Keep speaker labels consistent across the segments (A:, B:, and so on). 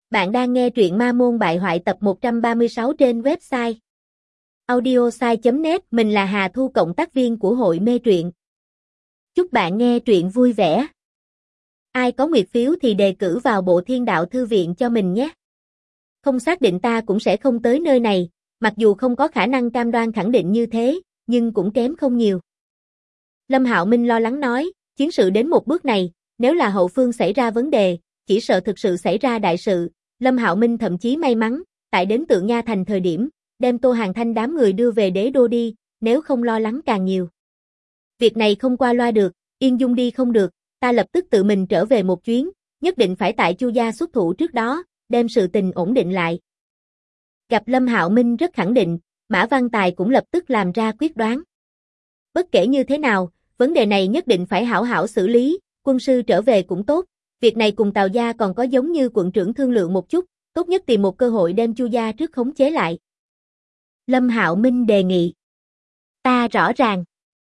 A: Bạn đang nghe truyện Ma Môn Bại Hoại tập 136 trên website audiosai.net. Mình là Hà Thu, cộng tác viên của hội mê truyện. Chúc bạn nghe truyện vui vẻ. Ai có nguyệt phiếu thì đề cử vào Bộ Thiên Đạo Thư viện cho mình nhé. Không xác định ta cũng sẽ không tới nơi này, mặc dù không có khả năng cam đoan khẳng định như thế, nhưng cũng kém không nhiều. Lâm Hạo Minh lo lắng nói, chiến sự đến một bước này, nếu là hậu phương xảy ra vấn đề, chỉ sợ thực sự xảy ra đại sự. Lâm Hạo Minh thậm chí may mắn, tại đến Tượng Nha Thành thời điểm, đem Tô Hàn Thanh đám người đưa về đế đô đi, nếu không lo lắng càng nhiều. Việc này không qua loa được, Yên Dung đi không được, ta lập tức tự mình trở về một chuyến, nhất định phải tại Chu gia xuất thủ trước đó, đem sự tình ổn định lại. Gặp Lâm Hạo Minh rất khẳng định, Mã Văn Tài cũng lập tức làm ra quyết đoán. Bất kể như thế nào, vấn đề này nhất định phải hảo hảo xử lý, quân sư trở về cũng tốt. Việc này cùng Tào gia còn có giống như quận trưởng thương lượng một chút, tốt nhất tìm một cơ hội đem Chu gia trước khống chế lại. Lâm Hạo Minh đề nghị. Ta rõ ràng.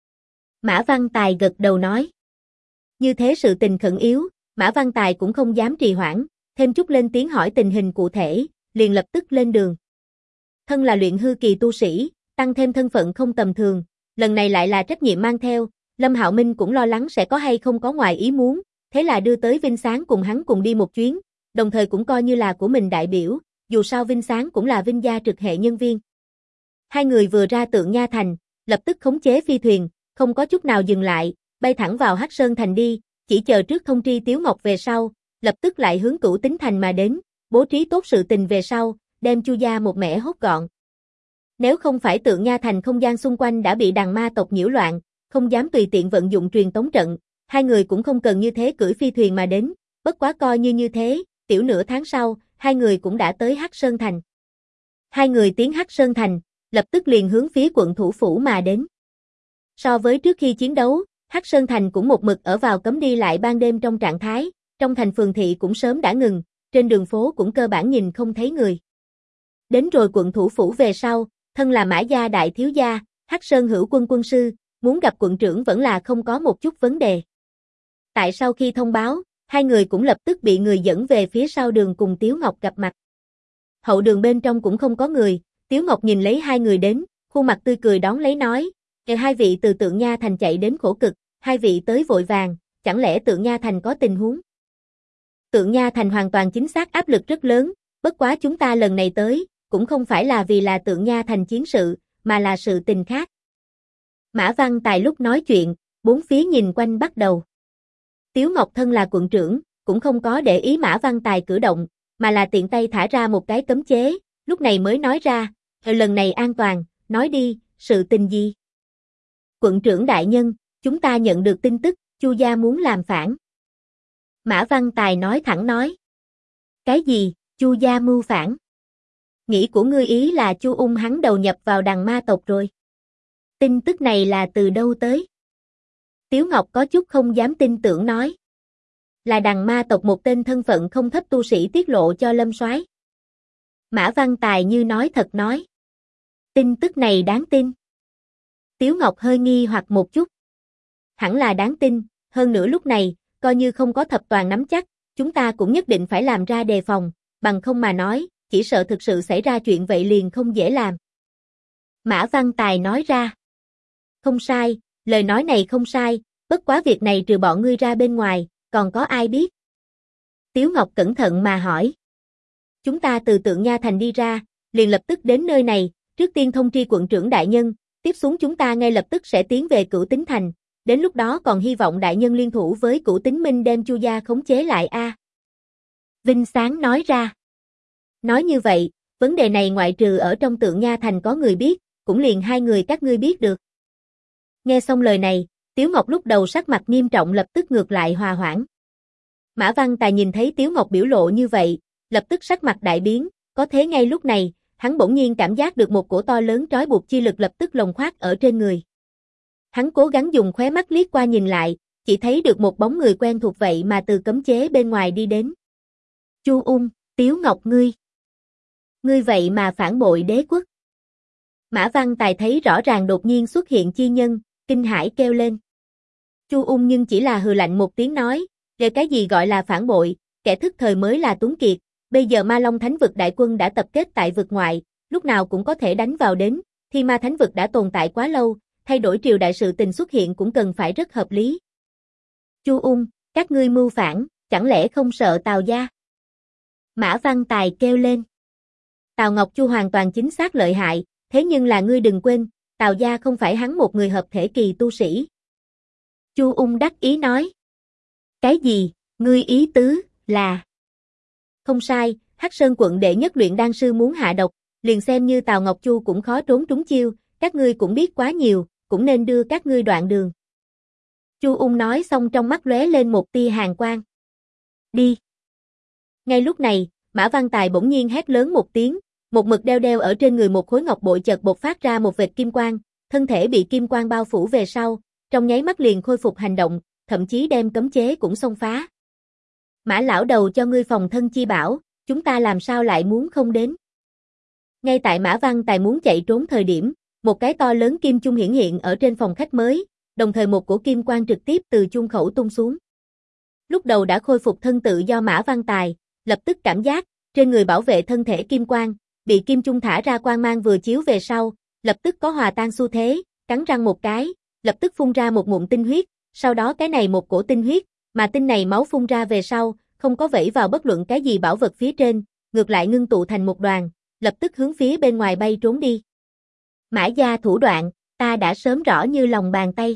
A: Mã Văn Tài gật đầu nói. Như thế sự tình khẩn yếu, Mã Văn Tài cũng không dám trì hoãn, thêm chút lên tiếng hỏi tình hình cụ thể, liền lập tức lên đường. Thân là luyện hư kỳ tu sĩ, tăng thêm thân phận không tầm thường, lần này lại là trách nhiệm mang theo, Lâm Hạo Minh cũng lo lắng sẽ có hay không có ngoài ý muốn. Thế là đưa tới Vinh Sáng cùng hắn cùng đi một chuyến, đồng thời cũng coi như là của mình đại biểu, dù sao Vinh Sáng cũng là Vinh gia trực hệ nhân viên. Hai người vừa ra Tượng Nha Thành, lập tức khống chế phi thuyền, không có chút nào dừng lại, bay thẳng vào Hắc Sơn Thành đi, chỉ chờ trước thông tri Tiếu Ngọc về sau, lập tức lại hướng Cửu Tính Thành mà đến, bố trí tốt sự tình về sau, đem Chu gia một mẻ hốt gọn. Nếu không phải Tượng Nha Thành không gian xung quanh đã bị đàn ma tộc nhiễu loạn, không dám tùy tiện vận dụng truyền tống trận, hai người cũng không cần như thế cưỡi phi thuyền mà đến, bất quá coi như thế, tiểu nửa tháng sau, hai người cũng đã tới Hắc Sơn Thành. Hai người tiến Hắc Sơn Thành, lập tức liền hướng phía quận thủ phủ mà đến. So với trước khi chiến đấu, Hắc Sơn Thành cũng một mực ở vào cấm đi lại ban đêm trong trạng thái, trong thành phường thị cũng sớm đã ngừng, trên đường phố cũng cơ bản nhìn không thấy người. Đến rồi quận thủ phủ về sau, thân là Mã gia đại thiếu gia, Hắc Sơn Hữu Quân quân sư, muốn gặp quận trưởng vẫn là không có một chút vấn đề. Tại sau khi thông báo, hai người cũng lập tức bị người dẫn về phía sau đường cùng Tiếu Ngọc gặp mặt. Hậu đường bên trong cũng không có người, Tiếu Ngọc nhìn lấy hai người đến, khuôn mặt tươi cười đón lấy nói, hai vị từ Tượng Nha Thành chạy đến khổ cực, hai vị tới vội vàng, chẳng lẽ Tượng Nha Thành có tình huống? Tượng Nha Thành hoàn toàn chính xác áp lực rất lớn, bất quá chúng ta lần này tới, cũng không phải là vì là Tượng Nha Thành chiến sự, mà là sự tình khác. Mã Văn Tài lúc nói chuyện, bốn phía nhìn quanh bắt đầu. Tiếu Ngọc thân là quận trưởng, cũng không có để ý Mã Văn Tài cử động, mà là tiện tay thả ra một cái cấm chế, lúc này mới nói ra, lần này an toàn, nói đi, sự tình gì? Quận trưởng đại nhân, chúng ta nhận được tin tức, Chu gia muốn làm phản. Mã Văn Tài nói thẳng nói. Cái gì, Chu gia mưu phản? Nghĩ của ngươi ý là Chu Ung hắn đầu nhập vào đàn ma tộc rồi. Tin tức này là từ đâu tới? Tiếu Ngọc có chút không dám tin tưởng nói. Là đàn ma tộc một tên thân phận không thấp tu sĩ tiết lộ cho Lâm soái. Mã Văn Tài như nói thật nói. Tin tức này đáng tin. Tiếu Ngọc hơi nghi hoặc một chút. Hẳn là đáng tin, hơn nữa lúc này, coi như không có thập toàn nắm chắc, chúng ta cũng nhất định phải làm ra đề phòng, bằng không mà nói, chỉ sợ thực sự xảy ra chuyện vậy liền không dễ làm. Mã Văn Tài nói ra. Không sai, lời nói này không sai, bất quá việc này trừ bọn ngươi ra bên ngoài, còn có ai biết? Tiếu Ngọc cẩn thận mà hỏi. Chúng ta từ Tượng Nha Thành đi ra, liền lập tức đến nơi này, trước tiên thông tri quận trưởng đại nhân, tiếp xuống chúng ta ngay lập tức sẽ tiến về Cửu Tính Thành, đến lúc đó còn hy vọng đại nhân liên thủ với Cửu Tính Minh đem Chu gia khống chế lại a. Vinh Sáng nói ra. Nói như vậy, vấn đề này ngoại trừ ở trong Tượng Nha Thành có người biết, cũng liền hai người các ngươi biết được. Nghe xong lời này, Tiếu Ngọc lúc đầu sắc mặt nghiêm trọng lập tức ngược lại hòa hoãn. Mã Văn Tài nhìn thấy Tiếu Ngọc biểu lộ như vậy, lập tức sắc mặt đại biến, có thế ngay lúc này, hắn bỗng nhiên cảm giác được một cổ to lớn trói buộc chi lực lập tức lồng khoác ở trên người. Hắn cố gắng dùng khóe mắt liếc qua nhìn lại, chỉ thấy được một bóng người quen thuộc vậy mà từ cấm chế bên ngoài đi đến. Chu Ung, Tiếu Ngọc ngươi. Ngươi vậy mà phản bội đế quốc. Mã Văn Tài thấy rõ ràng đột nhiên xuất hiện chi nhân, kinh hãi kêu lên. Chu Ung nhưng chỉ là hừ lạnh một tiếng nói, về cái gì gọi là phản bội, kẻ thức thời mới là tuấn kiệt, Bây giờ Ma Long Thánh vực đại quân đã tập kết tại vực ngoại, lúc nào cũng có thể đánh vào đến, Thi Ma Thánh vực đã tồn tại quá lâu, thay đổi triều đại sự tình xuất hiện cũng cần phải rất hợp lý. Chu Ung, các ngươi mưu phản, chẳng lẽ không sợ Tào gia? Mã Văn Tài kêu lên. Tào Ngọc Chu hoàn toàn chính xác lợi hại, thế nhưng là ngươi đừng quên, Tào gia không phải hắn một người hợp thể kỳ tu sĩ. Chu Ung đắc ý nói. Cái gì, ngươi ý tứ, là... Không sai, Hắc Sơn quận đệ nhất luyện đan sư muốn hạ độc, liền xem như Tào Ngọc Chu cũng khó trốn trúng chiêu, các ngươi cũng biết quá nhiều, cũng nên đưa các ngươi đoạn đường. Chu Ung nói xong trong mắt lóe lên một tia hàn quang. Đi. Ngay lúc này, Mã Văn Tài bỗng nhiên hét lớn một tiếng, một mực đeo ở trên người một khối ngọc bội chợt bộc phát ra một vệt kim quang, thân thể bị kim quang bao phủ về sau, trong nháy mắt liền khôi phục hành động, thậm chí đem cấm chế cũng xông phá. Mã lão đầu cho ngươi phòng thân chi bảo, chúng ta làm sao lại muốn không đến. Ngay tại Mã Văn Tài muốn chạy trốn thời điểm, một cái to lớn kim chung hiển hiện ở trên phòng khách mới, đồng thời một cổ kim quang trực tiếp từ chung khẩu tung xuống. Lúc đầu đã khôi phục thân tự do Mã Văn Tài, lập tức cảm giác, trên người bảo vệ thân thể kim quang, bị kim chung thả ra quang mang vừa chiếu về sau, lập tức có hòa tan xu thế, cắn răng một cái, lập tức phun ra một ngụm tinh huyết, sau đó cái này một cổ tinh huyết, mà tinh này máu phun ra về sau, không có vẩy vào bất luận cái gì bảo vật phía trên, ngược lại ngưng tụ thành một đoàn, lập tức hướng phía bên ngoài bay trốn đi. Mã gia thủ đoạn, ta đã sớm rõ như lòng bàn tay.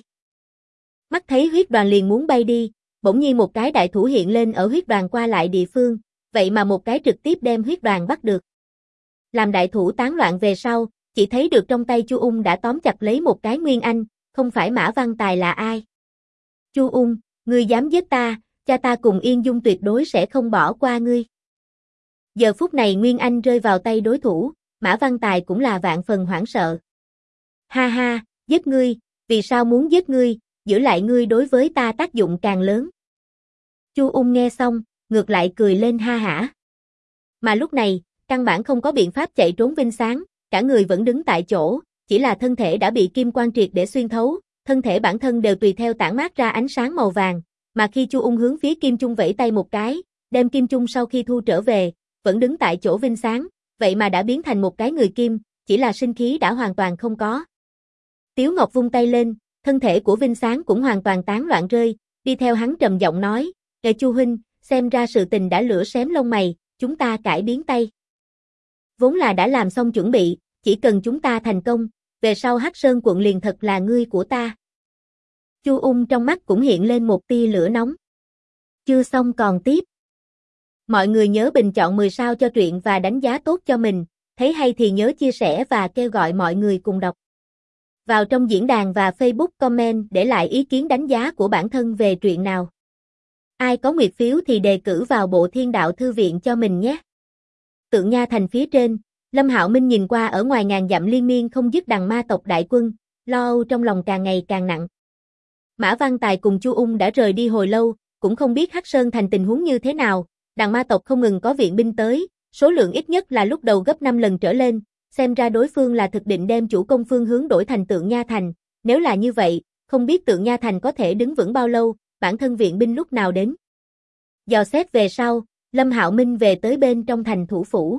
A: Mắt thấy huyết đoàn liền muốn bay đi, bỗng nhiên một cái đại thủ hiện lên ở huyết đoàn qua lại địa phương, vậy mà một cái trực tiếp đem huyết đoàn bắt được. Làm đại thủ tán loạn về sau, chỉ thấy được trong tay Chu Ung đã tóm chặt lấy một cái Nguyên Anh, không phải Mã Văn Tài là ai. Chu Ung, ngươi dám giết ta, cha ta cùng Yên Dung tuyệt đối sẽ không bỏ qua ngươi. Giờ phút này Nguyên Anh rơi vào tay đối thủ, Mã Văn Tài cũng là vạn phần hoảng sợ. Ha ha, giết ngươi, vì sao muốn giết ngươi, giữ lại ngươi đối với ta tác dụng càng lớn. Chu Ung nghe xong, ngược lại cười lên ha hả. Mà lúc này, căn bản không có biện pháp chạy trốn Vinh Sáng, cả người vẫn đứng tại chỗ, chỉ là thân thể đã bị kim quang triệt để xuyên thấu, thân thể bản thân đều tùy theo tản mát ra ánh sáng màu vàng, mà khi Chu Ung hướng phía kim chung vẫy tay một cái, đem kim chung sau khi thu trở về, vẫn đứng tại chỗ Vinh Sáng, vậy mà đã biến thành một cái người kim, chỉ là sinh khí đã hoàn toàn không có. Tiếu Ngọc vung tay lên, thân thể của Vinh Sáng cũng hoàn toàn tán loạn rơi, đi theo hắn trầm giọng nói, Chu huynh, xem ra sự tình đã lửa xém lông mày, chúng ta cải biến tay. Vốn là đã làm xong chuẩn bị, chỉ cần chúng ta thành công, về sau Hắc Sơn quận liền thật là ngươi của ta. Chu Ung trong mắt cũng hiện lên một tia lửa nóng. Chưa xong còn tiếp. Mọi người nhớ bình chọn 10 sao cho truyện và đánh giá tốt cho mình, thấy hay thì nhớ chia sẻ và kêu gọi mọi người cùng đọc. Vào trong diễn đàn và Facebook comment để lại ý kiến đánh giá của bản thân về truyện nào. Ai có nguyệt phiếu thì đề cử vào bộ Thiên Đạo Thư viện cho mình nhé. Tượng Nha Thành phía trên, Lâm Hạo Minh nhìn qua ở ngoài ngàn dặm liên miên không dứt đằng ma tộc đại quân, lo âu trong lòng càng ngày càng nặng. Mã Văn Tài cùng Chu Ung đã rời đi hồi lâu, cũng không biết Hắc Sơn Thành tình huống như thế nào, đằng ma tộc không ngừng có viện binh tới, số lượng ít nhất là lúc đầu gấp 5 lần trở lên, xem ra đối phương là thực định đem chủ công phương hướng đổi thành Tượng Nha Thành, nếu là như vậy, không biết Tượng Nha Thành có thể đứng vững bao lâu, bản thân viện binh lúc nào đến. Dò xét về sau, Lâm Hạo Minh về tới bên trong thành thủ phủ.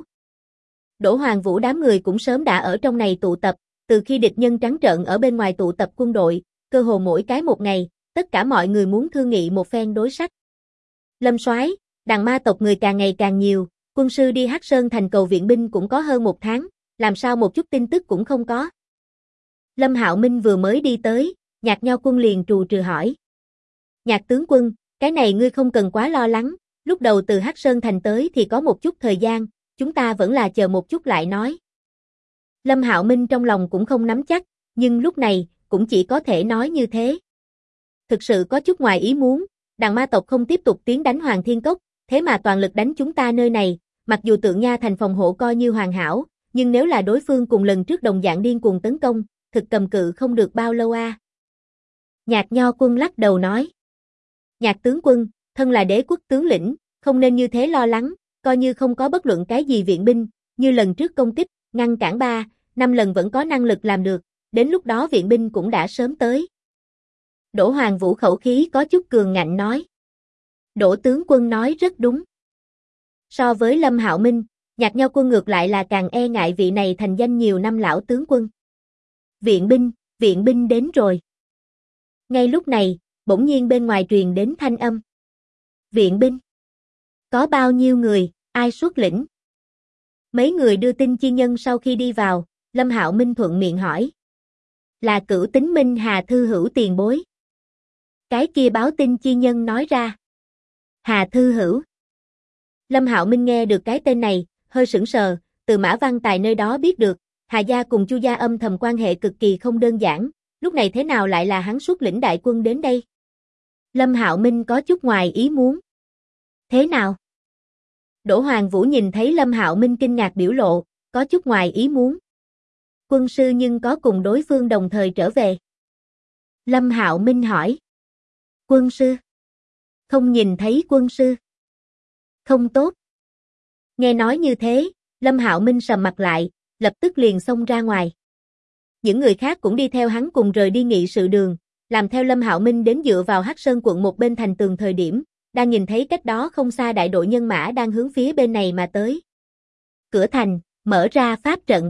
A: Đỗ Hoàng Vũ đám người cũng sớm đã ở trong này tụ tập, từ khi địch nhân trắng trợn ở bên ngoài tụ tập quân đội, cơ hồ mỗi cái một ngày, tất cả mọi người muốn thương nghị một phen đối sách. Lâm soái, đằng ma tộc người càng ngày càng nhiều, quân sư đi Hắc Sơn thành cầu viện binh cũng có hơn 1 tháng, làm sao một chút tin tức cũng không có. Lâm Hạo Minh vừa mới đi tới, Nhạc Nho Quân liền trù trừ hỏi. Nhạc tướng quân, cái này ngươi không cần quá lo lắng, lúc đầu từ Hắc Sơn thành tới thì có một chút thời gian, chúng ta vẫn là chờ một chút lại nói. Lâm Hạo Minh trong lòng cũng không nắm chắc, nhưng lúc này, cũng chỉ có thể nói như thế. Thực sự có chút ngoài ý muốn, đằng ma tộc không tiếp tục tiến đánh Hoàng Thiên Cốc, thế mà toàn lực đánh chúng ta nơi này, mặc dù Tượng Nha thành phòng hộ coi như hoàn hảo, nhưng nếu là đối phương cùng lần trước đồng dạng điên cuồng tấn công, thực cầm cự không được bao lâu a. Nhạc Nho Quân lắc đầu nói. Nhạc tướng quân, thân là đế quốc tướng lĩnh, không nên như thế lo lắng, coi như không có bất luận cái gì viện binh, như lần trước công kích, ngăn cản 3-5 lần vẫn có năng lực làm được, đến lúc đó viện binh cũng đã sớm tới. Đỗ Hoàng Vũ khẩu khí có chút cường ngạnh nói. Đỗ tướng quân nói rất đúng. So với Lâm Hạo Minh, Nhạc Nho Quân ngược lại là càng e ngại vị này thành danh nhiều năm lão tướng quân. Viện binh đến rồi. Ngay lúc này, bỗng nhiên bên ngoài truyền đến thanh âm. Viện binh? Có bao nhiêu người, ai xuất lĩnh? Mấy người đưa tin chi nhân sau khi đi vào, Lâm Hạo Minh thuận miệng hỏi. Là Cửu Tính Minh Hà Thư Hữu tiền bối. Cái kia báo tin chi nhân nói ra. Hà Thư Hữu. Lâm Hạo Minh nghe được cái tên này, hơi sững sờ, từ Mã Văn Tài nơi đó biết được, Hà gia cùng Chu gia âm thầm quan hệ cực kỳ không đơn giản, lúc này thế nào lại là hắn xuất lĩnh đại quân đến đây? Lâm Hạo Minh có chút ngoài ý muốn. Thế nào? Đỗ Hoàng Vũ nhìn thấy Lâm Hạo Minh kinh ngạc biểu lộ, có chút ngoài ý muốn. Quân sư nhưng có cùng đối phương đồng thời trở về. Lâm Hạo Minh hỏi. Quân sư? Không nhìn thấy quân sư. Không tốt. Nghe nói như thế, Lâm Hạo Minh sầm mặt lại, lập tức liền xông ra ngoài. Những người khác cũng đi theo hắn cùng rời đi nghị sự đường, làm theo Lâm Hạo Minh đến dựa vào Hắc Sơn quận một bên thành tường thời điểm, đang nhìn thấy cách đó không xa đại đội nhân mã đang hướng phía bên này mà tới. Cửa thành, mở ra pháp trận.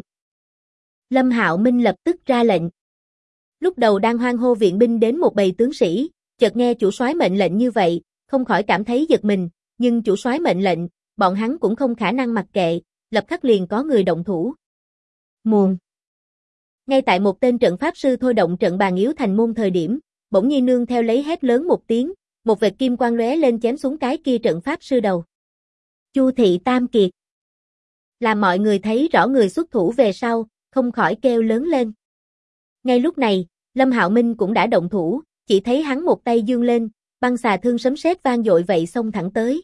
A: Lâm Hạo Minh lập tức ra lệnh. Lúc đầu đang hoan hô viện binh đến một bầy tướng sĩ, chợt nghe chủ soái mệnh lệnh như vậy, không khỏi cảm thấy giật mình, nhưng chủ soái mệnh lệnh, bọn hắn cũng không khả năng mặc kệ, lập khắc liền có người động thủ. Mùn. Ngay tại một tên trận pháp sư thôi động trận bàn yếu thành môn thời điểm, bỗng nhiên nương theo lấy hét lớn một tiếng, một vệt kim quang lóe lên chém xuống cái kia trận pháp sư đầu. Chu Thị Tam Kiệt. Làm mọi người thấy rõ người xuất thủ về sau, không khỏi kêu lớn lên. Ngay lúc này, Lâm Hạo Minh cũng đã động thủ, chỉ thấy hắn một tay giương lên, băng xà thương sấm sét vang dội vậy xông thẳng tới.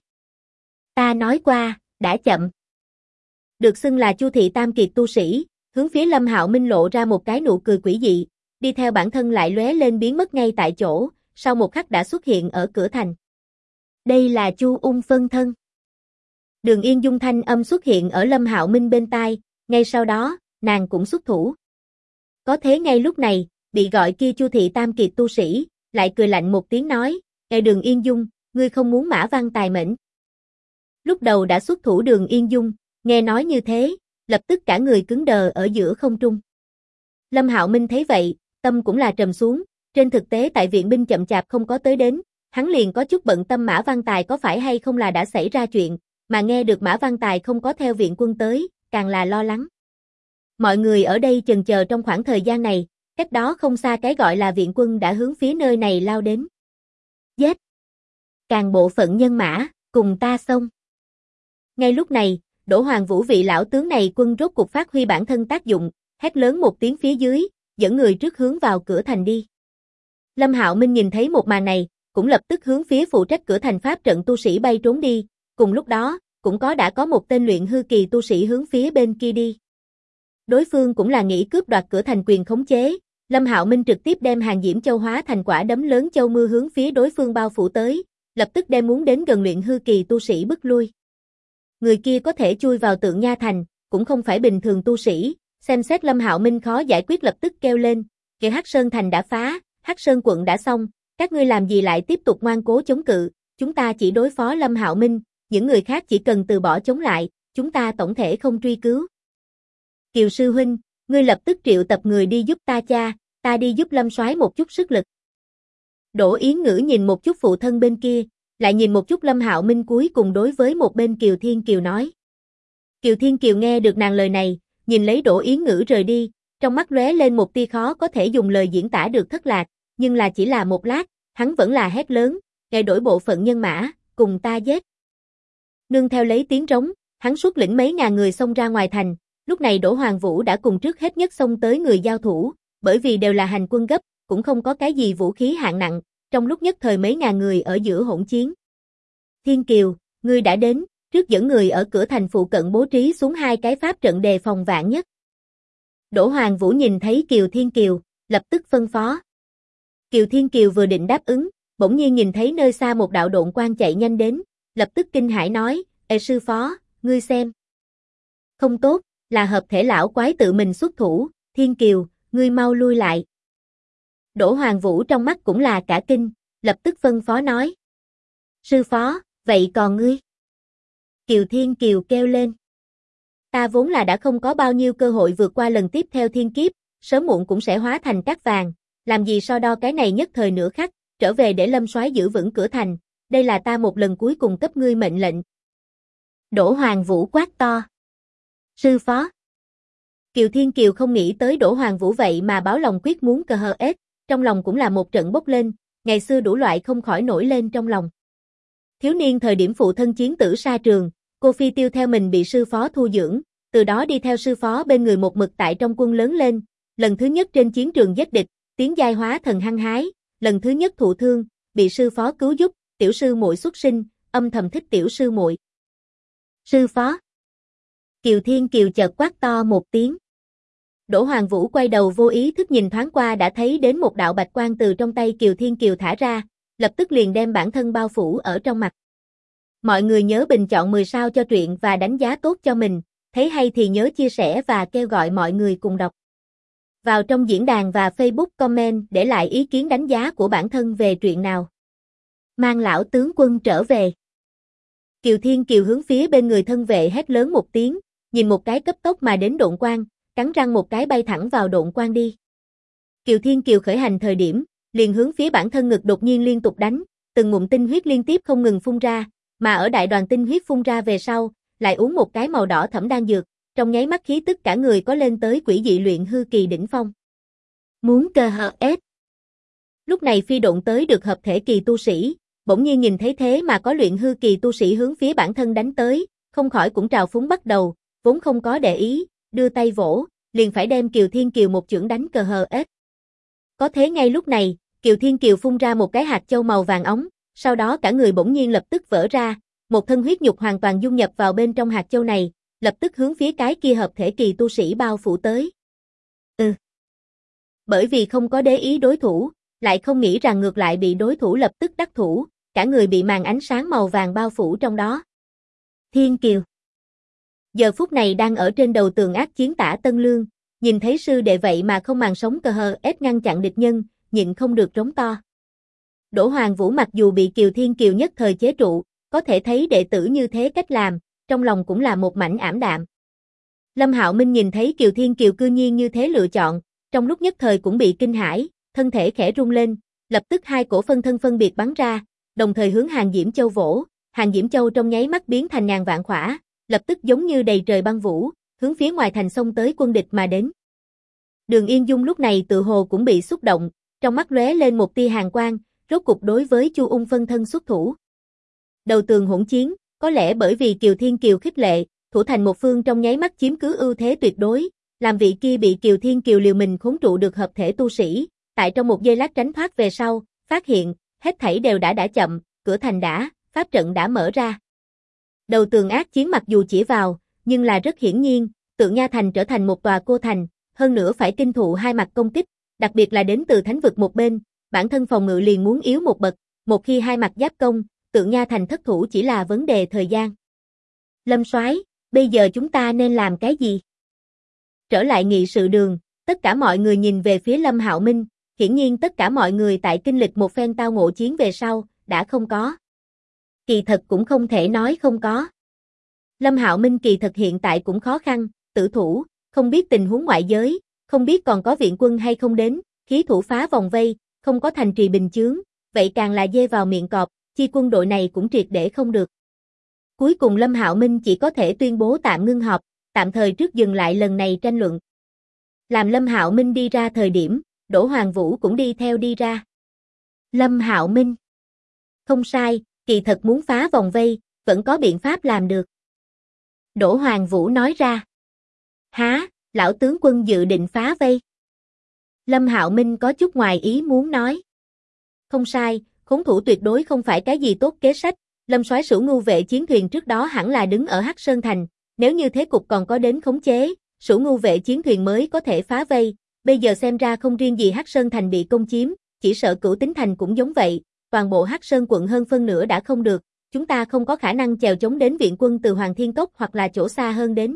A: Ta nói qua, đã chậm. Được xưng là Chu Thị Tam Kiệt tu sĩ, hướng phía Lâm Hạo Minh lộ ra một cái nụ cười quỷ dị, đi theo bản thân lại lóe lên biến mất ngay tại chỗ, sau một khắc đã xuất hiện ở cửa thành. Đây là Chu Ung phân thân. Đường Yên Dung thanh âm xuất hiện ở Lâm Hạo Minh bên tai, ngay sau đó, nàng cũng xuất thủ. Có thế ngay lúc này, bị gọi kia Chu Thị Tam Kiệt tu sĩ, lại cười lạnh một tiếng nói, "Ê Đường Yên Dung, ngươi không muốn Mã Văn Tài mệnh?" Lúc đầu đã xuất thủ Đường Yên Dung, nghe nói như thế, lập tức cả người cứng đờ ở giữa không trung. Lâm Hạo Minh thấy vậy, tâm cũng là trầm xuống, trên thực tế tại viện binh chậm chạp không có tới đến, hắn liền có chút bận tâm Mã Văn Tài có phải hay không là đã xảy ra chuyện, mà nghe được Mã Văn Tài không có theo viện quân tới, càng là lo lắng. Mọi người ở đây chần chờ trong khoảng thời gian này, cách đó không xa cái gọi là viện quân đã hướng phía nơi này lao đến. Giết! Càng bộ phận nhân mã, cùng ta xông. Ngay lúc này, Đỗ Hoàng Vũ vị lão tướng này quân rốt cục phát huy bản thân tác dụng, hét lớn một tiếng phía dưới, dẫn người trước hướng vào cửa thành đi. Lâm Hạo Minh nhìn thấy một màn này, cũng lập tức hướng phía phụ trách cửa thành pháp trận tu sĩ bay trốn đi, cùng lúc đó, cũng đã có một tên luyện hư kỳ tu sĩ hướng phía bên kia đi. Đối phương cũng là nghĩ cướp đoạt cửa thành quyền khống chế, Lâm Hạo Minh trực tiếp đem hàng diễm châu hóa thành quả đấm lớn châu mưa hướng phía đối phương bao phủ tới, lập tức đem muốn đến gần luyện hư kỳ tu sĩ bức lui. Người kia có thể chui vào Tượng Nha thành, cũng không phải bình thường tu sĩ, xem xét Lâm Hạo Minh khó giải quyết lập tức kêu lên, "Kìa Hắc Sơn thành đã phá, Hắc Sơn quận đã xong, các ngươi làm gì lại tiếp tục ngoan cố chống cự, chúng ta chỉ đối phó Lâm Hạo Minh, những người khác chỉ cần từ bỏ chống lại, chúng ta tổng thể không truy cứu." Kiều sư huynh, ngươi lập tức triệu tập người đi giúp ta cha, ta đi giúp Lâm soái một chút sức lực. Đỗ Yến Ngữ nhìn một chút phụ thân bên kia, lại nhìn một chút Lâm Hạo Minh cuối cùng đối với một bên Kiều Thiên Kiều nói. Kiều Thiên Kiều nghe được nàng lời này, nhìn lấy Đỗ Yến Ngữ rời đi, trong mắt lóe lên một tia khó có thể dùng lời diễn tả được thất lạc, nhưng là chỉ là một lát, hắn vẫn là hét lớn, "Ngài đổi bộ phận nhân mã, cùng ta giết." Nương theo lấy tiếng trống, hắn xuất lĩnh mấy ngàn người xông ra ngoài thành, lúc này Đỗ Hoàng Vũ đã cùng trước hết nhất xông tới người giao thủ, bởi vì đều là hành quân gấp, cũng không có cái gì vũ khí hạng nặng, trong lúc nhất thời mấy ngàn người ở giữa hỗn chiến. Thiên Kiều, ngươi đã đến, trước dẫn người ở cửa thành phụ cận bố trí xuống 2 cái pháp trận đề phòng vạn nhất. Đỗ Hoàng Vũ nhìn thấy Kiều Thiên Kiều, lập tức phân phó. Kiều Thiên Kiều vừa định đáp ứng, bỗng nhiên nhìn thấy nơi xa một đạo độn quang chạy nhanh đến, lập tức kinh hãi nói, "Ê sư phó, ngươi xem." Không tốt, là hợp thể lão quái tự mình xuất thủ, Thiên Kiều, ngươi mau lui lại. Đỗ Hoàng Vũ trong mắt cũng là cả kinh, lập tức phân phó nói. "Sư phó, vậy còn ngươi?" Kiều Thiên Kiều kêu lên. Ta vốn là đã không có bao nhiêu cơ hội vượt qua lần tiếp theo thiên kiếp, sớm muộn cũng sẽ hóa thành cát vàng, làm gì so đo cái này nhất thời nửa khắc, trở về để Lâm soái giữ vững cửa thành, đây là ta một lần cuối cùng cấp ngươi mệnh lệnh. Đỗ Hoàng Vũ quát to. Sư phó. Kiều Thiên Kiều không nghĩ tới Đỗ Hoàng Vũ vậy mà báo lòng quyết muốn cờ hờ ết, trong lòng cũng là một trận bốc lên, ngày xưa đủ loại không khỏi nổi lên trong lòng. Thiếu niên thời điểm phụ thân chiến tử sa trường, cô Phi Tiêu theo mình bị sư phó thu dưỡng, từ đó đi theo sư phó bên người một mực tại trong quân lớn lên, lần thứ nhất trên chiến trường giết địch, tiến giai hóa thần hăng hái, lần thứ nhất thụ thương, bị sư phó cứu giúp, tiểu sư muội xuất sinh, âm thầm thích tiểu sư muội. Sư phó. Kiều Thiên Kiều chợt quát to một tiếng. Đỗ Hoàng Vũ quay đầu vô ý thức nhìn thoáng qua đã thấy đến một đạo bạch quang từ trong tay Kiều Thiên Kiều thả ra, lập tức liền đem bản thân bao phủ ở trong mặt. Mọi người nhớ bình chọn 10 sao cho truyện và đánh giá tốt cho mình, thấy hay thì nhớ chia sẻ và kêu gọi mọi người cùng đọc. Vào trong diễn đàn và Facebook comment để lại ý kiến đánh giá của bản thân về truyện nào. Mang lão tướng quân trở về. Kiều Thiên Kiều hướng phía bên người thân vệ hét lớn một tiếng, nhìn một cái cấp tốc mà đến độn quang, cắn răng một cái bay thẳng vào độn quang đi. Kiều Thiên Kiều khởi hành thời điểm, liền hướng phía bản thân ngực đột nhiên liên tục đánh, từng ngụm tinh huyết liên tiếp không ngừng phun ra, mà ở đại đoàn tinh huyết phun ra về sau, lại uống một cái màu đỏ thẫm đan dược, trong nháy mắt khí tức cả người có lên tới quỷ dị luyện hư kỳ đỉnh phong. Muốn cơ hờ ết. Lúc này phi độn tới được hợp thể kỳ tu sĩ, bỗng nhiên nhìn thấy thế mà có luyện hư kỳ tu sĩ hướng phía bản thân đánh tới, không khỏi cũng trào phúng bắt đầu, vốn không có để ý, đưa tay vỗ, liền phải đem Kiều Thiên Kiều một chưởng đánh cờ hờ ết. Có thế ngay lúc này, Kiều Thiên Kiều phun ra một cái hạt châu màu vàng óng, sau đó cả người bỗng nhiên lập tức vỡ ra, một thân huyết nhục hoàn toàn dung nhập vào bên trong hạt châu này, lập tức hướng phía cái kia hợp thể kỳ tu sĩ bao phủ tới. Bởi vì không có để ý đối thủ, lại không nghĩ rằng ngược lại bị đối thủ lập tức đắc thủ, cả người bị màn ánh sáng màu vàng bao phủ trong đó. Thiên Kiều. Giờ phút này đang ở trên đầu tường ác chiến Tả Tân Lương, nhìn thấy sư đệ vậy mà không màng sống cờ hờ ết ngăn chặn địch nhân, nhịn không được rống to. Đỗ Hoàng Vũ mặc dù bị Kiều Thiên Kiều nhất thời chế trụ, có thể thấy đệ tử như thế cách làm, trong lòng cũng là một mảnh ảm đạm. Lâm Hạo Minh nhìn thấy Kiều Thiên Kiều cư nhiên như thế lựa chọn, trong lúc nhất thời cũng bị kinh hãi, thân thể khẽ rung lên, lập tức hai cổ phân thân phân biệt bắn ra, đồng thời hướng Hàng Diễm Châu vỗ, Hàng Diễm Châu trong nháy mắt biến thành ngàn vạn khỏa, lập tức giống như đầy trời băng vũ, hướng phía ngoài thành xông tới quân địch mà đến. Đường Yên Dung lúc này tự hồ cũng bị xúc động, trong mắt lóe lên một tia hàn quang, rốt cục đối với Chu Ung phân thân xuất thủ. Đầu tường hỗn chiến, có lẽ bởi vì Kiều Thiên Kiều khích lệ, thủ thành một phương trong nháy mắt chiếm cứ ưu thế tuyệt đối, làm vị kia bị Kiều Thiên Kiều liều mình khốn trụ được hợp thể tu sĩ, tại trong một giây lát tránh thoát về sau, phát hiện, hết thảy đều đã chậm, cửa thành đã, pháp trận đã mở ra. Đầu tường ác chiến mặc dù chỉ vào, nhưng là rất hiển nhiên, Tượng Nha Thành trở thành một tòa cô thành, hơn nữa phải kinh thụ hai mặt công kích, đặc biệt là đến từ thánh vực một bên, bản thân phòng ngự liền muốn yếu một bậc, một khi hai mặt giáp công, Tượng Nha Thành thất thủ chỉ là vấn đề thời gian. Lâm soái, bây giờ chúng ta nên làm cái gì? Trở lại nghị sự đường, tất cả mọi người nhìn về phía Lâm Hạo Minh, hiển nhiên tất cả mọi người tại kinh lịch một phen tao ngộ chiến về sau, đã không có. Kỳ thật cũng không thể nói không có. Lâm Hạo Minh kỳ thật hiện tại cũng khó khăn, tử thủ, không biết tình huống ngoại giới, không biết còn có viện quân hay không đến, khí thủ phá vòng vây, không có thành trì bình chướng, vậy càng là dê vào miệng cọp, chi quân đội này cũng triệt để không được. Cuối cùng Lâm Hạo Minh chỉ có thể tuyên bố tạm ngưng họp, tạm thời trước dừng lại lần này tranh luận. Làm Lâm Hạo Minh đi ra thời điểm, Đỗ Hoàng Vũ cũng đi theo đi ra. Lâm Hạo Minh. Không sai, kỳ thật muốn phá vòng vây, vẫn có biện pháp làm được. Đỗ Hoàng Vũ nói ra. Há, lão tướng quân dự định phá vây. Lâm Hạo Minh có chút ngoài ý muốn nói. Không sai, khốn thủ tuyệt đối không phải cái gì tốt kế sách, Lâm soái Sửu Ngưu vệ chiến thuyền trước đó hẳn là đứng ở Hắc Sơn Thành, nếu như thế cục còn có đến khống chế, Sửu Ngưu vệ chiến thuyền mới có thể phá vây, bây giờ xem ra không riêng gì Hắc Sơn Thành bị công chiếm, chỉ sợ Cửu Tính Thành cũng giống vậy, toàn bộ Hắc Sơn quận hơn phân nửa đã không được, chúng ta không có khả năng chèo chống đến viện quân từ Hoàng Thiên Cốc hoặc là chỗ xa hơn đến.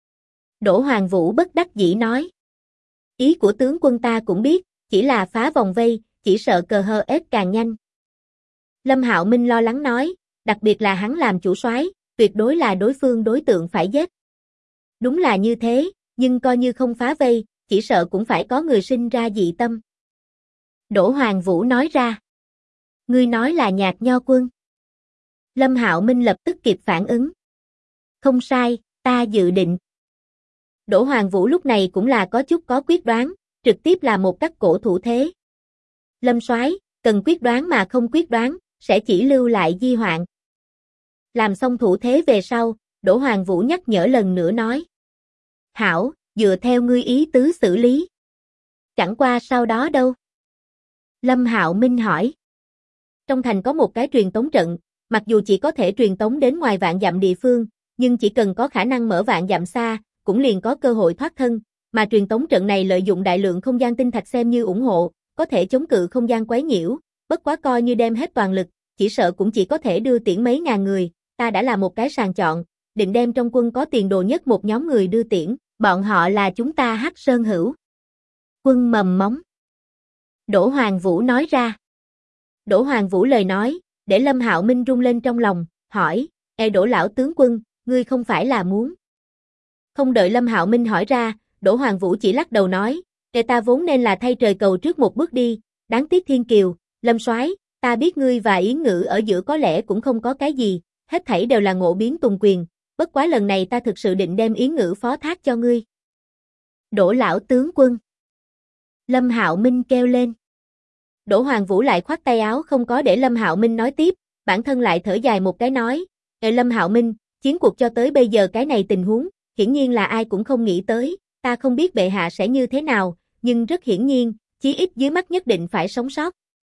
A: Đỗ Hoàng Vũ bất đắc dĩ nói. Ý của tướng quân ta cũng biết, chỉ là phá vòng vây, chỉ sợ cờ hơ ết càng nhanh. Lâm Hạo Minh lo lắng nói, đặc biệt là hắn làm chủ soái, tuyệt đối là đối phương đối tượng phải giết. Đúng là như thế, nhưng coi như không phá vây, chỉ sợ cũng phải có người sinh ra dị tâm. Đỗ Hoàng Vũ nói ra. Ngươi nói là Nhạc Nho Quân. Lâm Hạo Minh lập tức kịp phản ứng. Không sai, ta dự định. Đỗ Hoàng Vũ lúc này cũng là có chút có quyết đoán, trực tiếp là một cắt cổ thủ thế. Lâm soái, cần quyết đoán mà không quyết đoán, sẽ chỉ lưu lại di hoạn. Làm xong thủ thế về sau, Đỗ Hoàng Vũ nhắc nhở lần nữa nói. Hảo, dựa theo ngươi ý tứ xử lý. Chẳng qua sau đó đâu? Lâm Hạo Minh hỏi. Trong thành có một cái truyền tống trận, mặc dù chỉ có thể truyền tống đến ngoài vạn dặm địa phương, nhưng chỉ cần có khả năng mở vạn dặm xa, cũng liền có cơ hội thoát thân, mà truyền tống trận này lợi dụng đại lượng không gian tinh thạch xem như ủng hộ, có thể chống cự không gian quấy nhiễu, bất quá coi như đem hết toàn lực, chỉ sợ cũng chỉ có thể đưa tiễn mấy ngàn người, ta đã là một cái sàng chọn, định đem trong quân có tiền đồ nhất một nhóm người đưa tiễn, bọn họ là chúng ta Hắc Sơn Hữu. Quân mầm móng. Đỗ Hoàng Vũ nói ra. Đỗ Hoàng Vũ lời nói, để Lâm Hạo Minh rung lên trong lòng, hỏi, Đỗ lão tướng quân, ngươi không phải là muốn. Không đợi Lâm Hạo Minh hỏi ra, Đỗ Hoàng Vũ chỉ lắc đầu nói, ta vốn nên là thay trời cầu trước một bước đi, đáng tiếc Thiên Kiều, Lâm soái, ta biết ngươi và Yến Ngữ ở giữa có lẽ cũng không có cái gì, hết thảy đều là ngộ biến tùng quyền, bất quá lần này ta thực sự định đem Yến Ngữ phó thác cho ngươi. Đỗ lão tướng quân. Lâm Hạo Minh kêu lên. Đỗ Hoàng Vũ lại khoát tay áo không có để Lâm Hạo Minh nói tiếp, bản thân lại thở dài một cái nói, Lâm Hạo Minh, chiến cuộc cho tới bây giờ cái này tình huống, hiển nhiên là ai cũng không nghĩ tới, ta không biết bệ hạ sẽ như thế nào, nhưng rất hiển nhiên, chí ít dưới mắt nhất định phải sống sót.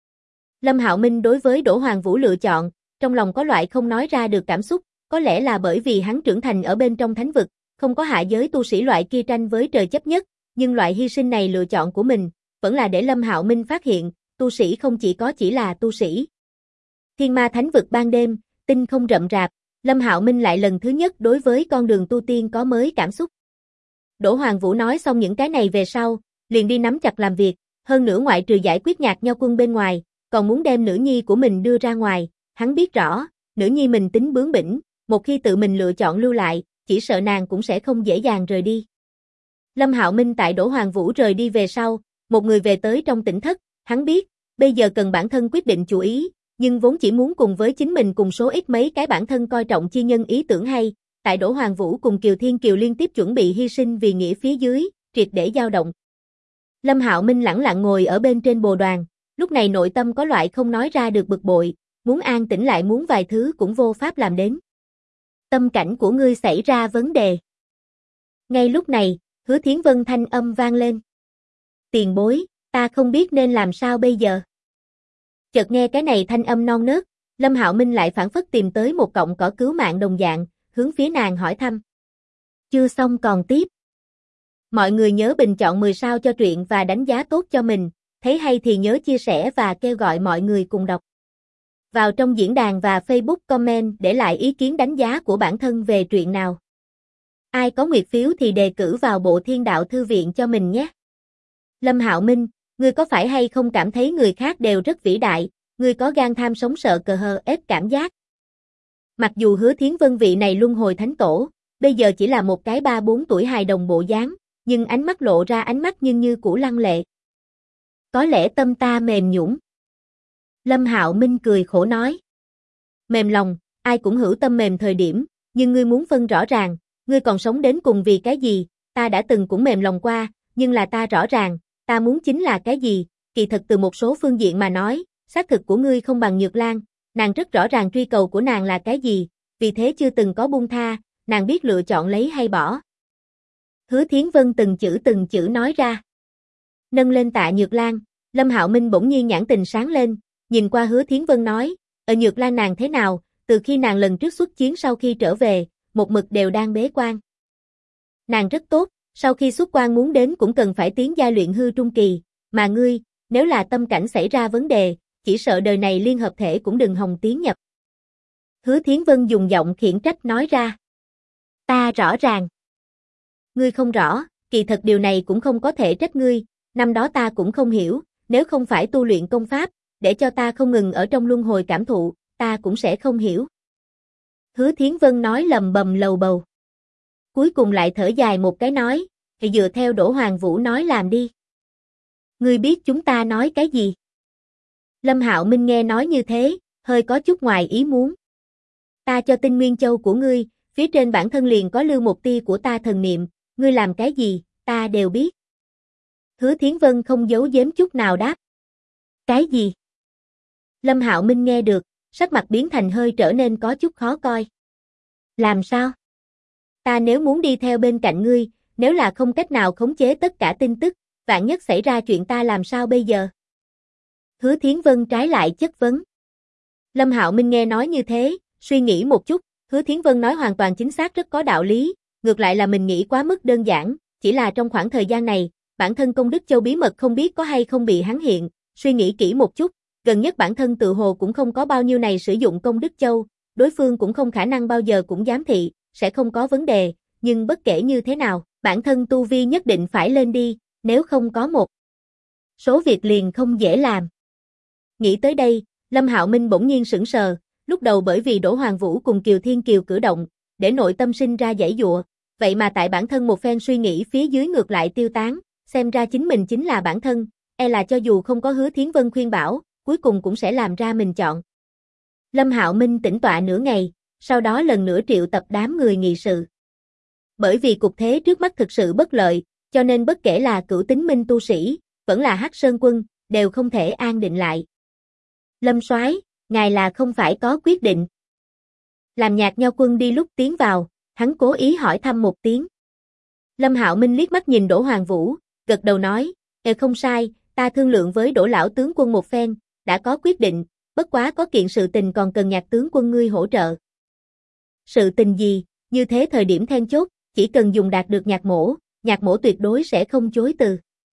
A: Lâm Hạo Minh đối với Đỗ Hoàng Vũ lựa chọn, trong lòng có loại không nói ra được cảm xúc, có lẽ là bởi vì hắn trưởng thành ở bên trong thánh vực, không có hạ giới tu sĩ loại kia tranh với trời chấp nhất, nhưng loại hy sinh này lựa chọn của mình, vẫn là để Lâm Hạo Minh phát hiện, tu sĩ không chỉ là tu sĩ. Thiên Ma thánh vực ban đêm, tinh không rậm rạp, Lâm Hạo Minh lại lần thứ nhất đối với con đường tu tiên có mới cảm xúc. Đỗ Hoàng Vũ nói xong những cái này về sau, liền đi nắm chặt làm việc, hơn nữa ngoại trừ giải quyết Nhạc Nho Quân bên ngoài, còn muốn đem nữ nhi của mình đưa ra ngoài, hắn biết rõ, nữ nhi mình tính bướng bỉnh, một khi tự mình lựa chọn lưu lại, chỉ sợ nàng cũng sẽ không dễ dàng rời đi. Lâm Hạo Minh tại Đỗ Hoàng Vũ rời đi về sau, một người về tới trong tỉnh thất, hắn biết, bây giờ cần bản thân quyết định chủ ý, nhưng vốn chỉ muốn cùng với chính mình cùng số ít mấy cái bản thân coi trọng chi nhân ý tưởng hay, tại Đỗ Hoàng Vũ cùng Kiều Thiên Kiều liên tiếp chuẩn bị hy sinh vì nghĩa phía dưới, triệt để dao động. Lâm Hạo Minh lẳng lặng ngồi ở bên trên bồ đoàn, lúc này nội tâm có loại không nói ra được bực bội, muốn an tĩnh lại muốn vài thứ cũng vô pháp làm đến. Tâm cảnh của ngươi xảy ra vấn đề. Ngay lúc này, Hứa Thiến Vân thanh âm vang lên. Tiền bối, ta không biết nên làm sao bây giờ. Chợt nghe cái này thanh âm non nớt, Lâm Hạo Minh lại phảng phất tìm tới một cọng cỏ cứu mạng đồng dạng, hướng phía nàng hỏi thăm. Chưa xong còn tiếp. Mọi người nhớ bình chọn 10 sao cho truyện và đánh giá tốt cho mình, thấy hay thì nhớ chia sẻ và kêu gọi mọi người cùng đọc. Vào trong diễn đàn và Facebook comment để lại ý kiến đánh giá của bản thân về truyện nào. Ai có nguyệt phiếu thì đề cử vào bộ Thiên Đạo Thư Viện cho mình nhé. Lâm Hạo Minh, ngươi có phải hay không cảm thấy người khác đều rất vĩ đại, ngươi có gan tham sống sợ cờ hờ ép cảm giác. Mặc dù Hứa Thiến Vân vị này luân hồi thánh tổ, bây giờ chỉ là một cái 3-4 tuổi hài đồng bộ dáng, nhưng ánh mắt lộ ra ánh mắt nhưng như cũ lăng lệ. Có lẽ tâm ta mềm nhũn. Lâm Hạo Minh cười khổ nói. Mềm lòng, ai cũng hữu tâm mềm thời điểm, nhưng ngươi muốn phân rõ ràng, ngươi còn sống đến cùng vì cái gì, ta đã từng cũng mềm lòng qua, nhưng là ta rõ ràng, ta muốn chính là cái gì, kỳ thật từ một số phương diện mà nói, xác thực của ngươi không bằng Nhược Lan, nàng rất rõ ràng truy cầu của nàng là cái gì, vì thế chưa từng có buông tha, nàng biết lựa chọn lấy hay bỏ. Hứa Thiến Vân từng chữ nói ra. Nâng lên Tạ Nhược Lan, Lâm Hạo Minh bỗng nhiên nhãn tình sáng lên, nhìn qua Hứa Thiến Vân nói, ở Nhược Lan nàng thế nào, từ khi nàng lần trước xuất chiến sau khi trở về, một mực đều đang bế quan. Nàng rất tốt, sau khi xuất quan muốn đến cũng cần phải tiến giai luyện hư trung kỳ, mà ngươi, nếu là tâm cảnh xảy ra vấn đề, chỉ sợ đời này liên hợp thể cũng đừng hòng tiến nhập. Hứa Thiến Vân dùng giọng khiển trách nói ra. Ta rõ ràng. Ngươi không rõ, kỳ thật điều này cũng không có thể trách ngươi, năm đó ta cũng không hiểu, nếu không phải tu luyện công pháp, để cho ta không ngừng ở trong luân hồi cảm thụ, ta cũng sẽ không hiểu. Hứa Thiến Vân nói lầm bầm lầu bầu. Cuối cùng lại thở dài một cái nói, thì dựa theo Đỗ Hoàng Vũ nói làm đi. Ngươi biết chúng ta nói cái gì? Lâm Hạo Minh nghe nói như thế, hơi có chút ngoài ý muốn. Ta cho Tinh Nguyên Châu của ngươi, phía trên bản thân liền có lưu một tia của ta thần niệm, ngươi làm cái gì, ta đều biết. Hứa Thiến Vân không giấu giếm chút nào đáp. Cái gì? Lâm Hạo Minh nghe được, sắc mặt biến thành hơi trở nên có chút khó coi. Làm sao? Ta nếu muốn đi theo bên cạnh ngươi, nếu là không cách nào khống chế tất cả tin tức, vạn nhất xảy ra chuyện ta làm sao bây giờ? Hứa Thiến Vân trái lại chất vấn. Lâm Hạo Minh nghe nói như thế, suy nghĩ một chút, Hứa Thiến Vân nói hoàn toàn chính xác, rất có đạo lý, ngược lại là mình nghĩ quá mức đơn giản, chỉ là trong khoảng thời gian này, bản thân Công Đức Châu bí mật không biết có hay không bị hắn hiện, suy nghĩ kỹ một chút, gần nhất bản thân tự hồ cũng không có bao nhiêu này sử dụng Công Đức Châu, đối phương cũng không khả năng bao giờ cũng giám thị, sẽ không có vấn đề, nhưng bất kể như thế nào, bản thân tu vi nhất định phải lên đi, nếu không có một số việc liền không dễ làm. Nghĩ tới đây, Lâm Hạo Minh bỗng nhiên sững sờ, lúc đầu bởi vì Đỗ Hoàng Vũ cùng Kiều Thiên Kiều cử động, để nội tâm sinh ra giãy giụa, vậy mà tại bản thân một phen suy nghĩ phía dưới ngược lại tiêu tán, xem ra chính mình chính là bản thân, e là cho dù không có Hứa Thiến Vân khuyên bảo, cuối cùng cũng sẽ làm ra mình chọn. Lâm Hạo Minh tĩnh tọa nửa ngày, sau đó lần nữa triệu tập đám người nghị sự. Bởi vì cục thế trước mắt thực sự bất lợi, cho nên bất kể là Cửu Tính Minh tu sĩ, vẫn là Hắc Sơn quân, đều không thể an định lại. Lâm Soái, ngài là không phải có quyết định. Làm Nhạc Nho Quân đi lúc tiến vào, hắn cố ý hỏi thăm một tiếng. Lâm Hạo Minh liếc mắt nhìn Đỗ Hoàng Vũ, gật đầu nói, không sai, ta thương lượng với Đỗ lão tướng quân một phen, đã có quyết định, bất quá có kiện sự tình còn cần Nhạc tướng quân ngươi hỗ trợ. Sự tình gì, như thế thời điểm then chốt, chỉ cần dùng đạt được Nhạc mỗ tuyệt đối sẽ không chối từ.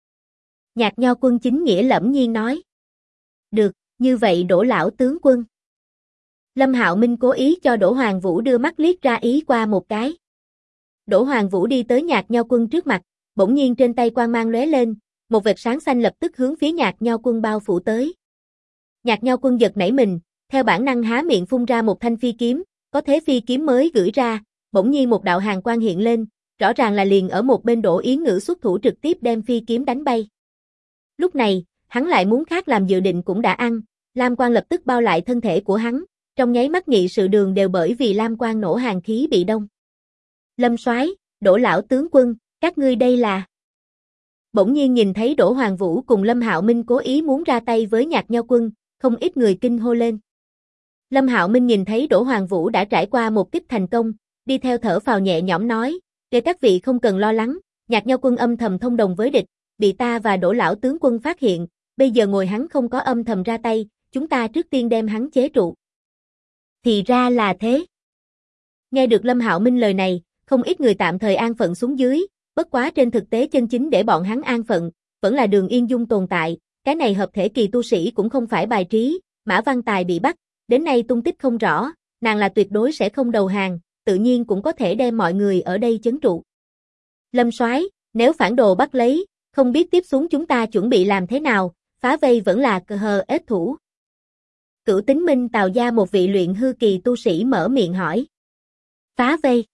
A: Nhạc Nho Quân chính nghĩa lẫm nhiên nói. Được, như vậy Đỗ lão tướng quân. Lâm Hạo Minh cố ý cho Đỗ Hoàng Vũ đưa mắt liếc ra ý qua một cái. Đỗ Hoàng Vũ đi tới Nhạc Nho Quân trước mặt, bỗng nhiên trên tay quang mang lóe lên, một vệt sáng xanh lập tức hướng phía Nhạc Nho Quân bao phủ tới. Nhạc Nho Quân giật nảy mình, theo bản năng há miệng phun ra một thanh phi kiếm, có thế phi kiếm mới gửi ra, bỗng nhiên một đạo hàn quang hiện lên, rõ ràng là liền ở một bên Đỗ Yến Ngữ xuất thủ trực tiếp đem phi kiếm đánh bay. Lúc này, hắn lại muốn khác làm dự định cũng đã ăn, lam quang lập tức bao lại thân thể của hắn, trong nháy mắt nghị sự đường đều bởi vì lam quang nổ hàn khí bị đông. Lâm Soái, Đỗ lão tướng quân, các ngươi đây là? Bỗng nhiên nhìn thấy Đỗ Hoàng Vũ cùng Lâm Hạo Minh cố ý muốn ra tay với Nhạc Nho Quân, không ít người kinh hô lên. Lâm Hạo Minh nhìn thấy Đỗ Hoàng Vũ đã trải qua một kích thành công, đi theo thở phào nhẹ nhõm nói, để các vị không cần lo lắng, Nhạc Nho Quân âm thầm thông đồng với địch, bị ta và Đỗ lão tướng quân phát hiện, bây giờ ngồi hắn không có âm thầm ra tay, chúng ta trước tiên đem hắn chế trụ. Thì ra là thế. Nghe được Lâm Hạo Minh lời này, không ít người tạm thời an phận xuống dưới, bất quá trên thực tế chân chính để bọn hắn an phận, vẫn là Đường Yên Dung tồn tại, cái này hợp thể kỳ tu sĩ cũng không phải bài trí, Mã Văn Tài bị bắt, đến nay tung tích không rõ, nàng là tuyệt đối sẽ không đầu hàng, tự nhiên cũng có thể đem mọi người ở đây trấn trụ. Lâm Soái, nếu phản đồ bắt lấy, không biết tiếp xuống chúng ta chuẩn bị làm thế nào, phá vây vẫn là cờ hờ ết thủ. Cửu Tính Minh Tào gia một vị luyện hư kỳ tu sĩ mở miệng hỏi. Phá vây.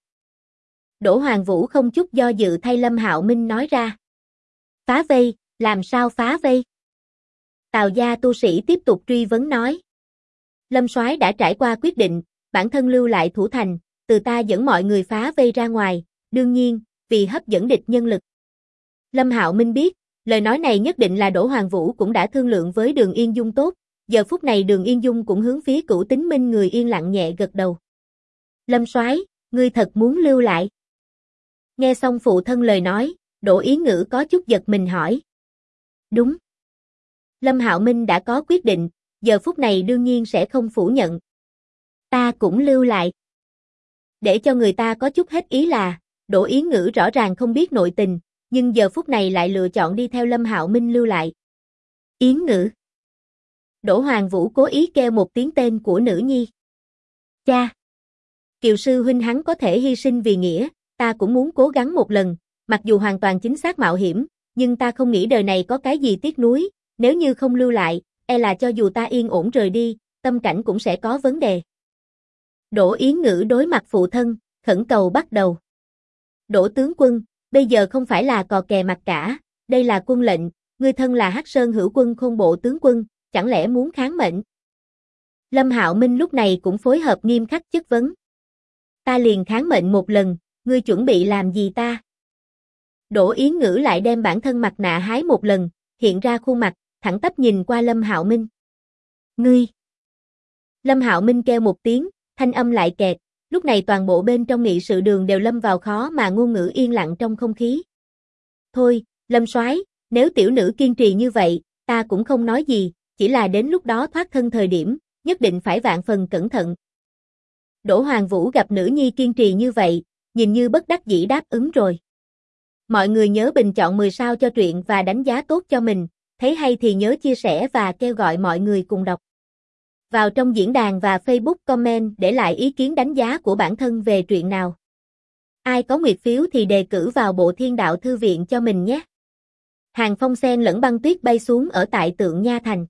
A: Đỗ Hoàng Vũ không chút do dự thay Lâm Hạo Minh nói ra. Phá vây, làm sao phá vây? Tào gia tu sĩ tiếp tục truy vấn nói. Lâm Soái đã trải qua quyết định, bản thân lưu lại thủ thành, từ ta dẫn mọi người phá vây ra ngoài, đương nhiên, vì hấp dẫn địch nhân lực. Lâm Hạo Minh biết, lời nói này nhất định là Đỗ Hoàng Vũ cũng đã thương lượng với Đường Yên Dung tốt, giờ phút này Đường Yên Dung cũng hướng phía Cửu Tính Minh người yên lặng nhẹ gật đầu. Lâm Soái, ngươi thật muốn lưu lại? Nghe xong phụ thân lời nói, Đỗ Yến Ngữ có chút giật mình hỏi. Đúng. Lâm Hạo Minh đã có quyết định, giờ phút này đương nhiên sẽ không phủ nhận. Ta cũng lưu lại. Để cho người ta có chút hết ý là, Đỗ Yến Ngữ rõ ràng không biết nội tình, nhưng giờ phút này lại lựa chọn đi theo Lâm Hạo Minh lưu lại. Yến Ngữ. Đỗ Hoàng Vũ cố ý kêu một tiếng tên của nữ nhi. Cha. Kiều sư huynh hắn có thể hy sinh vì nghĩa, ta cũng muốn cố gắng một lần, mặc dù hoàn toàn chính xác mạo hiểm, nhưng ta không nghĩ đời này có cái gì tiếc nuối, nếu như không lưu lại, e là cho dù ta yên ổn rời đi, tâm cảnh cũng sẽ có vấn đề. Đỗ Yến Ngữ đối mặt phụ thân, khẩn cầu bắt đầu. Đỗ tướng quân, bây giờ không phải là cò kè mặt cả, đây là quân lệnh, ngươi thân là Hắc Sơn Hữu Quân Khôn Bộ tướng quân, chẳng lẽ muốn kháng mệnh? Lâm Hạo Minh lúc này cũng phối hợp nghiêm khắc chất vấn. Ta liền kháng mệnh một lần, ngươi chuẩn bị làm gì ta? Đỗ Yến Ngữ lại đem bản thân mặt nạ hái một lần, hiện ra khuôn mặt, thẳng tắp nhìn qua Lâm Hạo Minh. Ngươi! Lâm Hạo Minh kêu một tiếng, thanh âm lại kẹt, lúc này toàn bộ bên trong nghị sự đường đều lâm vào khó mà ngôn ngữ yên lặng trong không khí. Thôi, Lâm soái, nếu tiểu nữ kiên trì như vậy, ta cũng không nói gì, chỉ là đến lúc đó thoát thân thời điểm, nhất định phải vạn phần cẩn thận. Đỗ Hoàng Vũ gặp nữ nhi kiên trì như vậy, nhìn như bất đắc dĩ đáp ứng rồi. Mọi người nhớ bình chọn 10 sao cho truyện và đánh giá tốt cho mình, thấy hay thì nhớ chia sẻ và kêu gọi mọi người cùng đọc. Vào trong diễn đàn và Facebook comment để lại ý kiến đánh giá của bản thân về truyện nào. Ai có nguyệt phiếu thì đề cử vào Bộ Thiên Đạo Thư Viện cho mình nhé. Hàng phong sen lẫn băng tuyết bay xuống ở tại Tượng Nha Thành.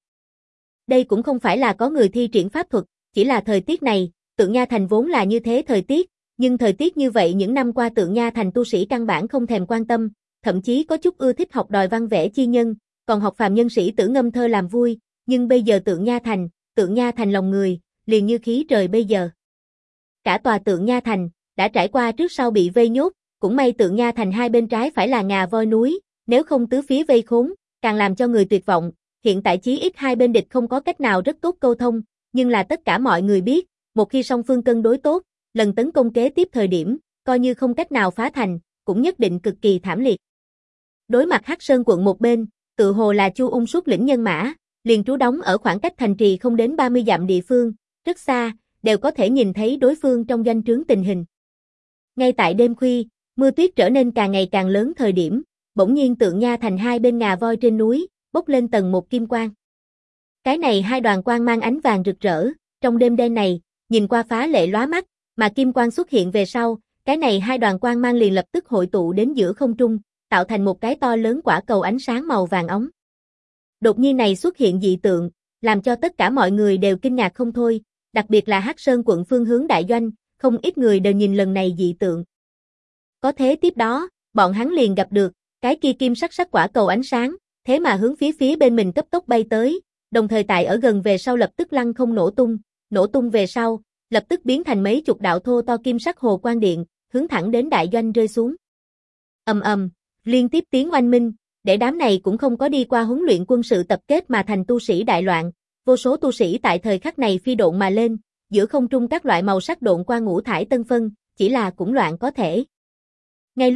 A: Đây cũng không phải là có người thi triển pháp thuật, chỉ là thời tiết này, Tượng Nha Thành vốn là như thế thời tiết, nhưng thời tiết như vậy những năm qua Tượng Nha Thành tu sĩ căn bản không thèm quan tâm, thậm chí có chút ưa thích học đòi văn vẽ chi nhân, còn học phàm nhân sĩ tử ngâm thơ làm vui, nhưng bây giờ Tượng Nha Thành lòng người, liền như khí trời bây giờ. Cả tòa Tượng Nha Thành, đã trải qua trước sau bị vây nhốt, cũng may Tượng Nha Thành hai bên trái phải là ngà voi núi, nếu không tứ phía vây khốn, càng làm cho người tuyệt vọng, hiện tại chí ít hai bên địch không có cách nào rất tốt câu thông, nhưng là tất cả mọi người biết, một khi song phương cân đối tốt, lần tấn công kế tiếp thời điểm, coi như không cách nào phá thành, cũng nhất định cực kỳ thảm liệt. Đối mặt Hắc Sơn quận một bên, tự hồ là Chu Ung xuất lĩnh nhân mã, liền trú đóng ở khoảng cách thành trì không đến 30 dặm địa phương, rất xa, đều có thể nhìn thấy đối phương trong doanh trướng tình hình. Ngay tại đêm khuya, mưa tuyết trở nên càng ngày càng lớn thời điểm, bỗng nhiên Tượng Nha Thành hai bên ngà voi trên núi, bốc lên tầng một kim quang. Cái này hai đoàn quang mang ánh vàng rực rỡ, trong đêm đen này, nhìn qua phá lệ lóa mắt, mà kim quang xuất hiện về sau, cái này hai đoàn quang mang liền lập tức hội tụ đến giữa không trung, tạo thành một cái to lớn quả cầu ánh sáng màu vàng óng. Đột nhiên này xuất hiện dị tượng, làm cho tất cả mọi người đều kinh ngạc không thôi, đặc biệt là Hắc Sơn quận phương hướng đại doanh, không ít người đều nhìn lần này dị tượng. Có thế tiếp đó, bọn hắn liền gặp được, cái kia kim sắc sắc quả cầu ánh sáng, thế mà hướng phía bên mình cấp tốc bay tới, đồng thời tại ở gần về sau lập tức lăng không nổ tung về sau, lập tức biến thành mấy chục đạo thô to kim sắc hồ quang điện, hướng thẳng đến đại doanh rơi xuống. Ầm ầm, liên tiếp tiếng oanh minh, để đám này cũng không có đi qua huấn luyện quân sự tập kết mà thành tu sĩ đại loạn, vô số tu sĩ tại thời khắc này phi độn mà lên, giữa không trung các loại màu sắc độn qua ngũ thải tân phân, chỉ là cũng loạn có thể. Ngay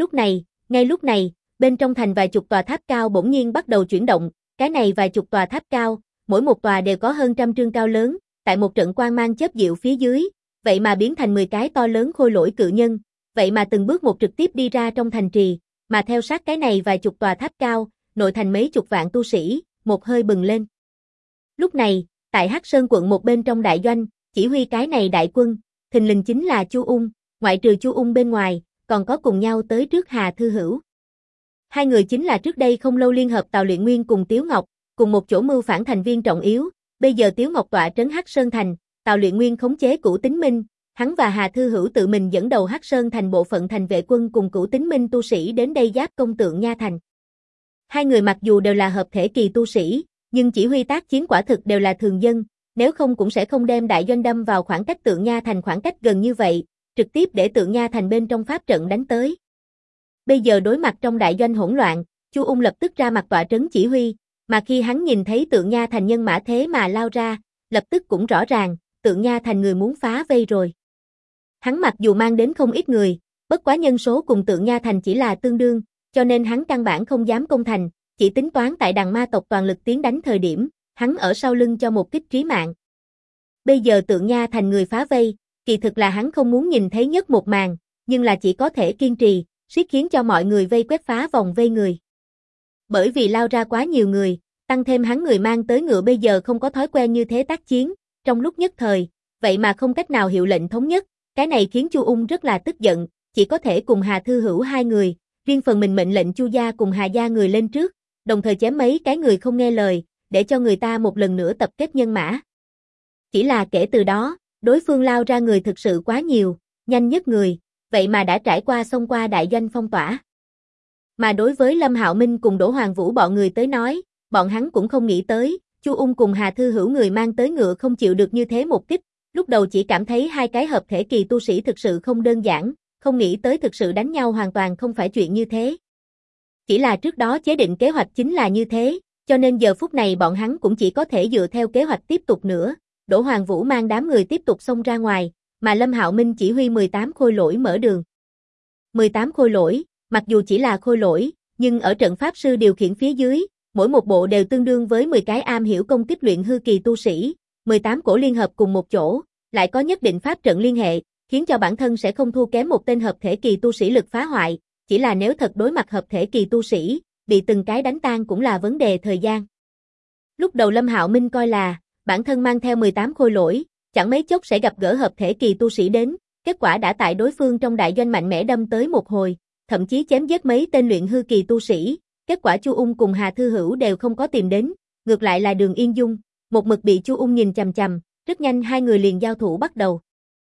A: lúc này, bên trong thành vài chục tòa tháp cao bỗng nhiên bắt đầu chuyển động, cái này vài chục tòa tháp cao, mỗi một tòa đều có hơn trăm trượng cao lớn, tại một trận quang mang chớp diệu phía dưới, vậy mà biến thành 10 cái to lớn khôi lỗi cự nhân, vậy mà từng bước một trực tiếp đi ra trong thành trì, mà theo sát cái này vài chục tòa tháp cao, nội thành mấy chục vạn tu sĩ, một hơi bừng lên. Lúc này, tại Hắc Sơn quận một bên trong đại doanh, chỉ huy cái này đại quân, thình lình chính là Chu Ung, ngoại trừ Chu Ung bên ngoài, còn có cùng nhau tới trước Hà Thư Hữu. Hai người chính là trước đây không lâu liên hợp Tào Luyện Nguyên cùng Tiếu Ngọc, cùng một chỗ mưu phản thành viên trọng yếu, bây giờ Tiếu Ngọc tọa trấn Hắc Sơn thành, Tào Luyện Nguyên khống chế Cửu Tính Minh, hắn và Hà Thư Hữu tự mình dẫn đầu Hắc Sơn thành bộ phận thành vệ quân cùng Cửu Tính Minh tu sĩ đến đây giáp công Tượng Nha thành. Hai người mặc dù đều là hợp thể kỳ tu sĩ, nhưng chỉ huy tác chiến quả thực đều là thường dân, nếu không cũng sẽ không đem đại doanh đâm vào khoảng cách Tượng Nha thành khoảng cách gần như vậy, trực tiếp để Tượng Nha thành bên trong pháp trận đánh tới. Bây giờ đối mặt trong đại doanh hỗn loạn, Chu Ung lập tức ra mặt tọa trấn chỉ huy, mà khi hắn nhìn thấy Tượng Nha thành nhân mã thế mà lao ra, lập tức cũng rõ ràng, Tượng Nha thành người muốn phá vây rồi. Hắn mặc dù mang đến không ít người, bất quá nhân số cùng Tượng Nha thành chỉ là tương đương, cho nên hắn căn bản không dám công thành, chỉ tính toán tại đằng ma tộc toàn lực tiến đánh thời điểm, hắn ở sau lưng cho một kích trí mạng. Bây giờ Tượng Nha thành người phá vây, kỳ thực là hắn không muốn nhìn thấy nhất một màn, nhưng là chỉ có thể kiên trì, siết khiến cho mọi người vây quét phá vòng vây người. Bởi vì lao ra quá nhiều người, tăng thêm hắn người mang tới ngựa bây giờ không có thói quen như thế tác chiến, trong lúc nhất thời, vậy mà không cách nào hiệu lệnh thống nhất, cái này khiến Chu Ung rất là tức giận, chỉ có thể cùng Hà Thư Hữu hai người, riêng phần mình mệnh lệnh Chu gia cùng Hà gia người lên trước, đồng thời chém mấy cái người không nghe lời, để cho người ta một lần nữa tập kết nhân mã. Chỉ là kể từ đó, Đối phương lao ra người thực sự quá nhiều, nhanh nhất người, vậy mà đã trải qua xông qua đại doanh phong tỏa. Mà đối với Lâm Hạo Minh cùng Đỗ Hoàng Vũ bọn người tới nói, bọn hắn cũng không nghĩ tới, Chu Ung cùng Hà Thư Hữu người mang tới ngựa không chịu được như thế một kích, lúc đầu chỉ cảm thấy hai cái hợp thể kỳ tu sĩ thực sự không đơn giản, không nghĩ tới thực sự đánh nhau hoàn toàn không phải chuyện như thế. Chỉ là trước đó chế định kế hoạch chính là như thế, cho nên giờ phút này bọn hắn cũng chỉ có thể dựa theo kế hoạch tiếp tục nữa. Đỗ Hoàng Vũ mang đám người tiếp tục xông ra ngoài, mà Lâm Hạo Minh chỉ huy 18 khôi lỗi mở đường. 18 khôi lỗi, mặc dù chỉ là khôi lỗi, nhưng ở trận pháp sư điều khiển phía dưới, mỗi một bộ đều tương đương với 10 cái am hiểu công kích luyện hư kỳ tu sĩ, 18 cổ liên hợp cùng một chỗ, lại có nhất định pháp trận liên hệ, khiến cho bản thân sẽ không thua kém một tên hợp thể kỳ tu sĩ lực phá hoại, chỉ là nếu thật đối mặt hợp thể kỳ tu sĩ, bị từng cái đánh tan cũng là vấn đề thời gian. Lúc đầu Lâm Hạo Minh coi là, bản thân mang theo 18 khôi lỗi, chẳng mấy chốc sẽ gặp gỡ hợp thể kỳ tu sĩ đến, kết quả đã tại đối phương trong đại doanh mạnh mẽ đâm tới một hồi, thậm chí chém giết mấy tên luyện hư kỳ tu sĩ, kết quả Chu Ung cùng Hà Thư Hữu đều không có tìm đến, ngược lại là Đường Yên Dung, một mực bị Chu Ung nhìn chằm chằm, rất nhanh hai người liền giao thủ bắt đầu.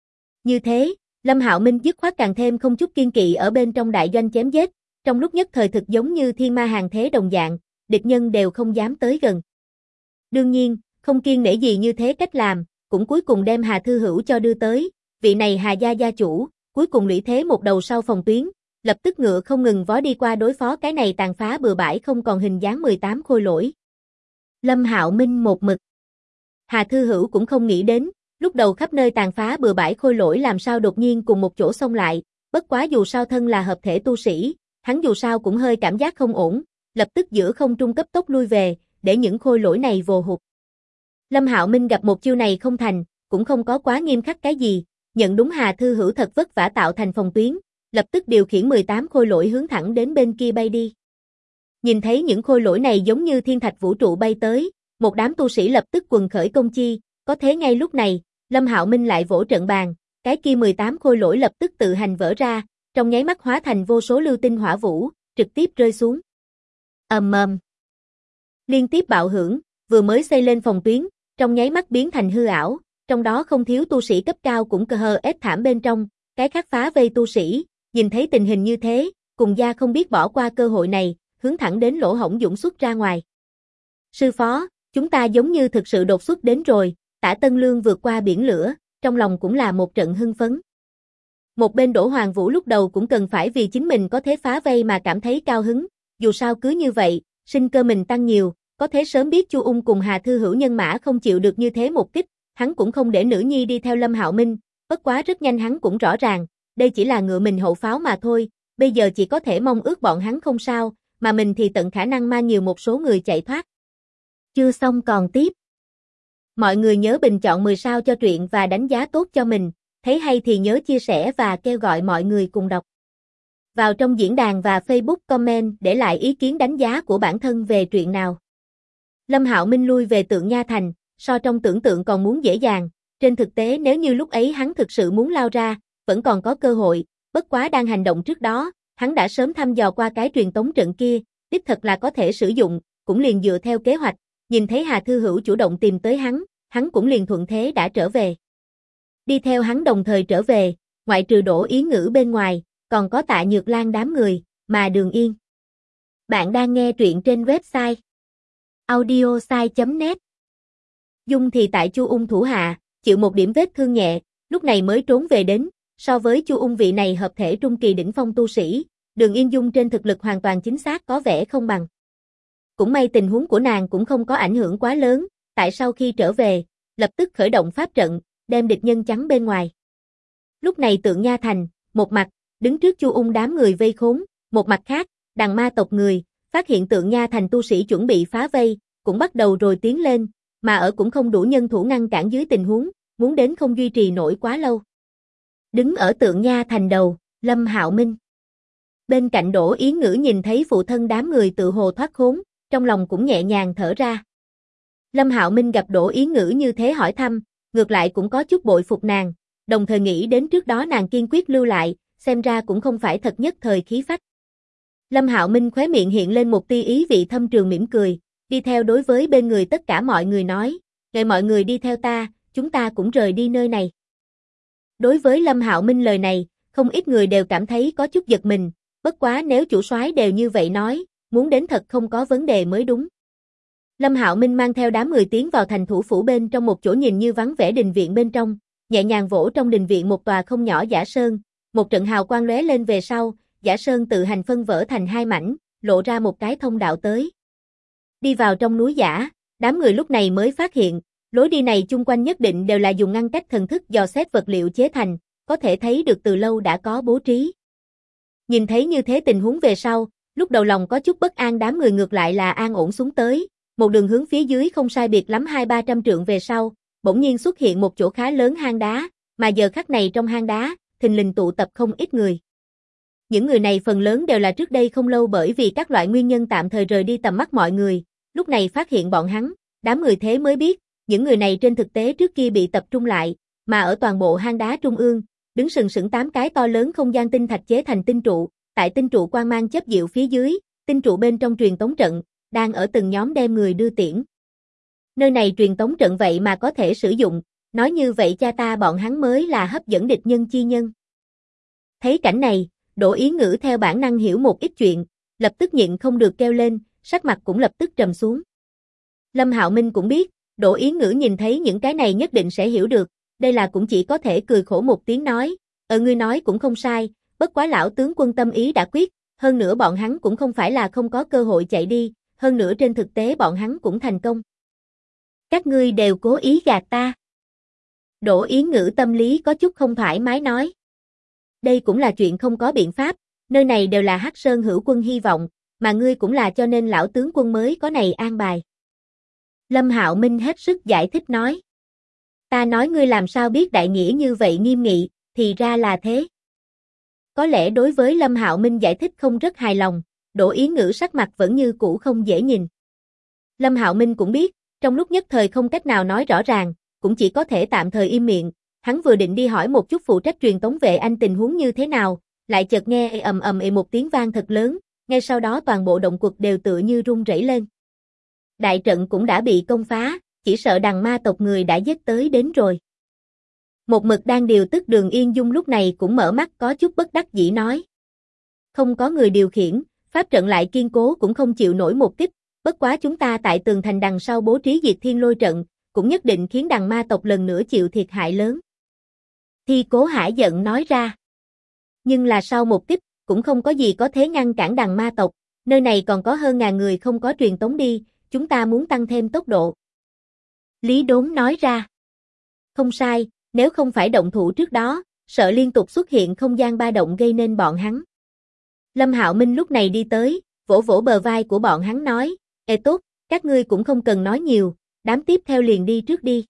A: Như thế, Lâm Hạo Minh dứt khoát càng thêm không chút kiên kỵ ở bên trong đại doanh chém giết, trong lúc nhất thời thực giống như thiên ma hàng thế đồng dạng, địch nhân đều không dám tới gần. Đương nhiên, không kiêng nể gì như thế cách làm, cũng cuối cùng đem Hà Thư Hữu cho đưa tới, vị này Hà gia gia chủ, cuối cùng lũy thế một đầu sau phòng tuyến, lập tức ngựa không ngừng vó đi qua đối phó cái này tàn phá bừa bãi không còn hình dáng 18 khôi lỗi. Lâm Hạo Minh một mực. Hà Thư Hữu cũng không nghĩ đến, lúc đầu khắp nơi tàn phá bừa bãi khôi lỗi làm sao đột nhiên cùng một chỗ xông lại, bất quá dù sao thân là hợp thể tu sĩ, hắn dù sao cũng hơi cảm giác không ổn, lập tức giữa không trung cấp tốc lui về, để những khôi lỗi này vồ hụt. Lâm Hạo Minh gặp một chiêu này không thành, cũng không có quá nghiêm khắc cái gì, nhận đúng Hà Thư Hữu thật vất vả tạo thành phòng tuyến, lập tức điều khiển 18 khôi lỗi hướng thẳng đến bên kia bay đi. Nhìn thấy những khôi lỗi này giống như thiên thạch vũ trụ bay tới, một đám tu sĩ lập tức quần khởi công chi, có thế ngay lúc này, Lâm Hạo Minh lại vỗ trận bàn, cái kia 18 khôi lỗi lập tức tự hành vỡ ra, trong nháy mắt hóa thành vô số lưu tinh hỏa vũ, trực tiếp rơi xuống. Ầm ầm. Liên tiếp bạo hưởng, vừa mới xây lên phòng tuyến, trong nháy mắt biến thành hư ảo, trong đó không thiếu tu sĩ cấp cao cũng cơ hờ ép thảm bên trong, cái khác phá vây tu sĩ, nhìn thấy tình hình như thế, cùng gia không biết bỏ qua cơ hội này, hướng thẳng đến lỗ hổng dũng xuất ra ngoài. Sư phó, chúng ta giống như thực sự đột xuất đến rồi, Tả Tân Lương vượt qua biển lửa, trong lòng cũng là một trận hưng phấn. Một bên Đỗ Hoàng Vũ lúc đầu cũng cần phải vì chính mình có thể phá vây mà cảm thấy cao hứng, dù sao cứ như vậy, sinh cơ mình tăng nhiều, có thể sớm biết Chu Ung cùng Hà Thư Hữu nhân mã không chịu được như thế một kích, hắn cũng không để nữ nhi đi theo Lâm Hạo Minh, bất quá rất nhanh hắn cũng rõ ràng, đây chỉ là ngựa mình hậu pháo mà thôi, bây giờ chỉ có thể mong ước bọn hắn không sao, mà mình thì tận khả năng mang nhiều một số người chạy thoát. Chưa xong còn tiếp. Mọi người nhớ bình chọn 10 sao cho truyện và đánh giá tốt cho mình, thấy hay thì nhớ chia sẻ và kêu gọi mọi người cùng đọc. Vào trong diễn đàn và Facebook comment để lại ý kiến đánh giá của bản thân về truyện nào. Lâm Hạo Minh lui về Tượng Nha Thành, so trong tưởng tượng còn muốn dễ dàng, trên thực tế nếu như lúc ấy hắn thực sự muốn lao ra, vẫn còn có cơ hội, bất quá đang hành động trước đó, hắn đã sớm thăm dò qua cái truyền tống trận kia, đích thật là có thể sử dụng, cũng liền dựa theo kế hoạch, nhìn thấy Hà Thư Hữu chủ động tìm tới hắn cũng liền thuận thế đã trở về. Đi theo hắn đồng thời trở về, ngoại trừ Đỗ Ý Ngữ bên ngoài, còn có Tạ Nhược Lan đám người, mà Đường Yên. Bạn đang nghe truyện trên website audiosai.net. Dung thì tại Chu Ung thủ hạ, chịu một điểm vết thương nhẹ, lúc này mới trốn về đến, so với Chu Ung vị này hợp thể trung kỳ đỉnh phong tu sĩ, Đường Yên Dung trên thực lực hoàn toàn chính xác có vẻ không bằng. Cũng may tình huống của nàng cũng không có ảnh hưởng quá lớn, tại sau khi trở về, lập tức khởi động pháp trận, đem địch nhân chắn bên ngoài. Lúc này Tượng Nha Thành, một mặt, đứng trước Chu Ung đám người vây khốn, một mặt khác, đằng ma tộc người, phát hiện Tượng Nha Thành tu sĩ chuẩn bị phá vây, cũng bắt đầu rồi tiến lên, mà ở cũng không đủ nhân thủ ngăn cản dưới tình huống, muốn đến không duy trì nổi quá lâu. Đứng ở Tượng Nha Thành đầu, Lâm Hạo Minh. Bên cạnh Đỗ Ý Ngữ nhìn thấy phụ thân đám người tự hồ thoát khốn, trong lòng cũng nhẹ nhàng thở ra. Lâm Hạo Minh gặp Đỗ Ý Ngữ như thế hỏi thăm, ngược lại cũng có chút bội phục nàng, đồng thời nghĩ đến trước đó nàng kiên quyết lưu lại, xem ra cũng không phải thật nhất thời khí phách. Lâm Hạo Minh khóe miệng hiện lên một tia ý vị thâm trường mỉm cười, đi theo đối với bên người tất cả mọi người nói, "Ngài mọi người đi theo ta, chúng ta cũng rời đi nơi này." Đối với Lâm Hạo Minh lời này, không ít người đều cảm thấy có chút giật mình, bất quá nếu chủ soái đều như vậy nói, muốn đến thật không có vấn đề mới đúng. Lâm Hạo Minh mang theo đám người tiến vào thành thủ phủ bên trong một chỗ nhìn như vắng vẻ đình viện bên trong, nhẹ nhàng vỗ trong đình viện một tòa không nhỏ giả sơn, một trận hào quang lóe lên về sau, giả sơn tự hành phân vỡ thành hai mảnh, lộ ra một cái thông đạo tới. Đi vào trong núi giả, đám người lúc này mới phát hiện, lối đi này chung quanh nhất định đều là dùng ngăn cách thần thức dò xét vật liệu chế thành, có thể thấy được từ lâu đã có bố trí. Nhìn thấy như thế tình huống về sau, lúc đầu lòng có chút bất an đám người ngược lại là an ổn xuống tới, một đường hướng phía dưới không sai biệt lắm 200-300 trượng về sau, bỗng nhiên xuất hiện một chỗ khá lớn hang đá, mà giờ khắc này trong hang đá, thình lình tụ tập không ít người. Những người này phần lớn đều là trước đây không lâu bởi vì các loại nguyên nhân tạm thời rời đi tầm mắt mọi người, lúc này phát hiện bọn hắn, đám người thế mới biết, những người này trên thực tế trước kia bị tập trung lại, mà ở toàn bộ hang đá trung ương, đứng sừng sững 8 cái to lớn không gian tinh thạch chế thành tinh trụ, tại tinh trụ quang mang chớp diệu phía dưới, tinh trụ bên trong truyền tống trận, đang ở từng nhóm đem người đưa tiễn. Nơi này truyền tống trận vậy mà có thể sử dụng, nói như vậy cha ta bọn hắn mới là hấp dẫn địch nhân chi nhân. Thấy cảnh này, Đỗ Ý Ngữ theo bản năng hiểu một ít chuyện, lập tức nhịn không được kêu lên, sắc mặt cũng lập tức trầm xuống. Lâm Hạo Minh cũng biết, Đỗ Ý Ngữ nhìn thấy những cái này nhất định sẽ hiểu được, đây là cũng chỉ có thể cười khổ một tiếng nói, ngươi nói cũng không sai, bất quá lão tướng quân tâm ý đã quyết, hơn nữa bọn hắn cũng không phải là không có cơ hội chạy đi, hơn nữa trên thực tế bọn hắn cũng thành công. Các ngươi đều cố ý gạt ta. Đỗ Ý Ngữ tâm lý có chút không thoải mái nói. Đây cũng là chuyện không có biện pháp, nơi này đều là Hắc Sơn hữu quân hy vọng, mà ngươi cũng là cho nên lão tướng quân mới có này an bài. Lâm Hạo Minh hết sức giải thích nói. Ta nói ngươi làm sao biết đại nghĩa như vậy nghiêm nghị, thì ra là thế. Có lẽ đối với Lâm Hạo Minh giải thích không rất hài lòng, Đỗ Ý Ngữ sắc mặt vẫn như cũ không dễ nhìn. Lâm Hạo Minh cũng biết, trong lúc nhất thời không cách nào nói rõ ràng, cũng chỉ có thể tạm thời im miệng, hắn vừa định đi hỏi một chút phụ trách truyền tống vệ anh tình huống như thế nào, lại chợt nghe ầm ầm một tiếng vang thật lớn, ngay sau đó toàn bộ động quật đều tựa như rung rẩy lên. Đại trận cũng đã bị công phá, chỉ sợ đằng ma tộc người đã giết tới đến rồi. Một mực đang điều tức Đường Yên Dung lúc này cũng mở mắt có chút bất đắc dĩ nói. Không có người điều khiển, pháp trận lại kiên cố cũng không chịu nổi một kích, bất quá chúng ta tại tường thành đằng sau bố trí diệt thiên lôi trận, cũng nhất định khiến đằng ma tộc lần nữa chịu thiệt hại lớn. Thi Cố hả giận nói ra. Nhưng là sau một kích, cũng không có gì có thể ngăn cản đằng ma tộc, nơi này còn có hơn ngàn người không có truyền tống đi, chúng ta muốn tăng thêm tốc độ. Lý Đốn nói ra. Không sai, nếu không phải động thủ trước đó, sợ liên tục xuất hiện không gian ba động gây nên bọn hắn. Lâm Hạo Minh lúc này đi tới, vỗ vỗ bờ vai của bọn hắn nói, ê tốt, các ngươi cũng không cần nói nhiều, đám tiếp theo liền đi trước đi.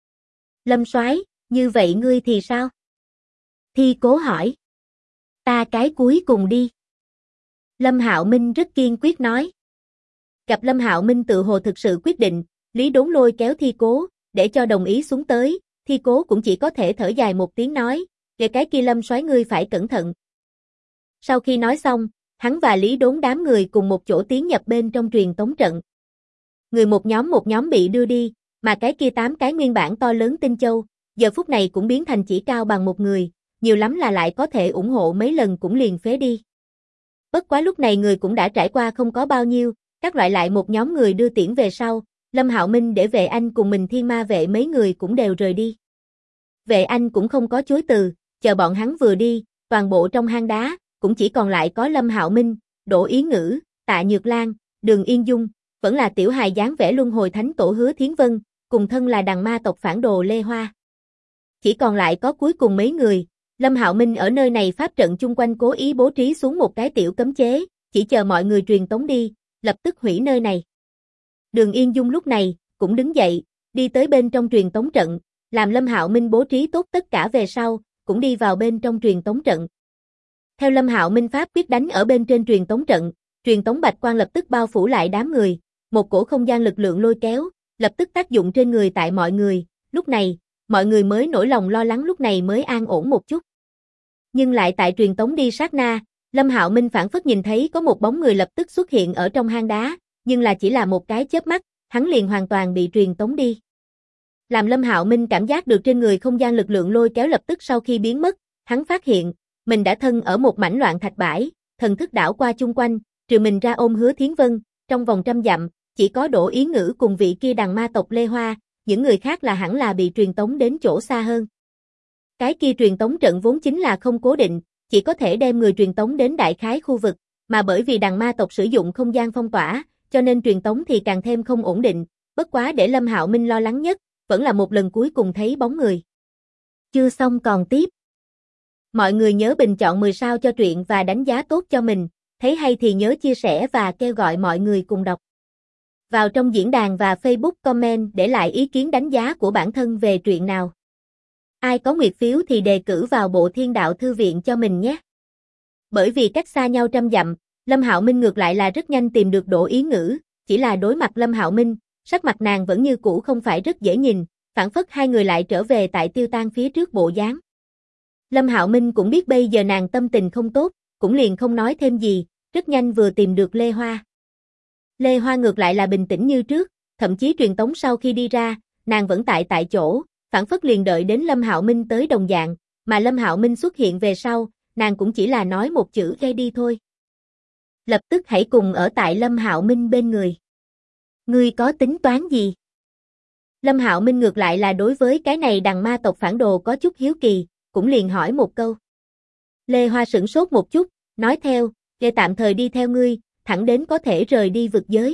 A: Lâm soái, như vậy ngươi thì sao? Thi Cố hỏi. Ta cái cuối cùng đi. Lâm Hạo Minh rất kiên quyết nói. Gặp Lâm Hạo Minh tự hồ thực sự quyết định, Lý Đốn lôi kéo Thi Cố, để cho đồng ý xuống tới, Thi Cố cũng chỉ có thể thở dài một tiếng nói, về cái kia Lâm soái ngươi phải cẩn thận. Sau khi nói xong, hắn và Lý Đốn đám người cùng một chỗ tiến nhập bên trong truyền tống trận. Người một nhóm bị đưa đi, mà cái kia 8 cái nguyên bản to lớn tinh châu, giờ phút này cũng biến thành chỉ cao bằng một người, nhiều lắm là lại có thể ủng hộ mấy lần cũng liền phế đi. Bất quá lúc này người cũng đã trải qua không có bao nhiêu, các loại lại một nhóm người đưa tiễn về sau, Lâm Hạo Minh để Vệ Anh cùng mình Thiên Ma vệ mấy người cũng đều rời đi. Vệ Anh cũng không có chối từ, chờ bọn hắn vừa đi, toàn bộ trong hang đá, cũng chỉ còn lại có Lâm Hạo Minh, Đỗ Ý Ngữ, Tạ Nhược Lan, Đường Yên Dung, vẫn là tiểu hài dáng vẻ luân hồi thánh tổ Hứa Thiến Vân, cùng thân là đằng ma tộc phản đồ Lê Hoa. Chỉ còn lại có cuối cùng mấy người, Lâm Hạo Minh ở nơi này pháp trận chung quanh cố ý bố trí xuống một cái tiểu cấm chế, chỉ chờ mọi người truyền tống đi, lập tức hủy nơi này. Đường Yên Dung lúc này, cũng đứng dậy, đi tới bên trong truyền tống trận, làm Lâm Hạo Minh bố trí tốt tất cả về sau, cũng đi vào bên trong truyền tống trận. Theo Lâm Hạo Minh pháp quyết đánh ở bên trên truyền tống trận, truyền tống bạch quang lập tức bao phủ lại đám người, một cổ không gian lực lượng lôi kéo, lập tức tác dụng trên người tại mọi người, lúc này, mọi người mới nỗi lòng lo lắng lúc này mới an ổn một chút. Nhưng lại tại truyền tống đi sát na, Lâm Hạo Minh phảng phất nhìn thấy có một bóng người lập tức xuất hiện ở trong hang đá, nhưng là chỉ là một cái chớp mắt, hắn liền hoàn toàn bị truyền tống đi. Làm Lâm Hạo Minh cảm giác được trên người không gian lực lượng lôi kéo lập tức sau khi biến mất, hắn phát hiện, mình đã thân ở một mảnh loạn thạch bãi, thần thức đảo qua chung quanh, trừ mình ra ôm Hứa Thiến Vân, trong vòng 100 dặm, chỉ có Đỗ Ý Ngữ cùng vị kia đằng ma tộc Lê Hoa, những người khác là hẳn là bị truyền tống đến chỗ xa hơn. Cái kia truyền tống trận vốn chính là không cố định, chỉ có thể đem người truyền tống đến đại khái khu vực, mà bởi vì đằng ma tộc sử dụng không gian phong tỏa, cho nên truyền tống thì càng thêm không ổn định, bất quá để Lâm Hạo Minh lo lắng nhất, vẫn là một lần cuối cùng thấy bóng người. Chưa xong còn tiếp. Mọi người nhớ bình chọn 10 sao cho truyện và đánh giá tốt cho mình, thấy hay thì nhớ chia sẻ và kêu gọi mọi người cùng đọc. Vào trong diễn đàn và Facebook comment để lại ý kiến đánh giá của bản thân về truyện nào. Ai có nguyệt phiếu thì đề cử vào Bộ Thiên Đạo Thư viện cho mình nhé. Bởi vì cách xa nhau 100 dặm, Lâm Hạo Minh ngược lại là rất nhanh tìm được Đỗ Ý Ngữ, chỉ là đối mặt Lâm Hạo Minh, sắc mặt nàng vẫn như cũ không phải rất dễ nhìn, phảng phất hai người lại trở về tại Tiêu Tan phía trước bộ dáng. Lâm Hạo Minh cũng biết bây giờ nàng tâm tình không tốt, cũng liền không nói thêm gì, rất nhanh vừa tìm được Lê Hoa. Lê Hoa ngược lại là bình tĩnh như trước, thậm chí truyền tống sau khi đi ra, nàng vẫn tại chỗ, phảng phất liền đợi đến Lâm Hạo Minh tới đồng dạng, mà Lâm Hạo Minh xuất hiện về sau, nàng cũng chỉ là nói một chữ "ghe" đi thôi. Lập tức hãy cùng ở tại Lâm Hạo Minh bên người. Ngươi có tính toán gì? Lâm Hạo Minh ngược lại là đối với cái này đằng ma tộc phản đồ có chút hiếu kỳ, cũng liền hỏi một câu. Lê Hoa sửng sốt một chút, nói theo, "Ghe tạm thời đi theo ngươi, thẳng đến có thể rời đi vực giới."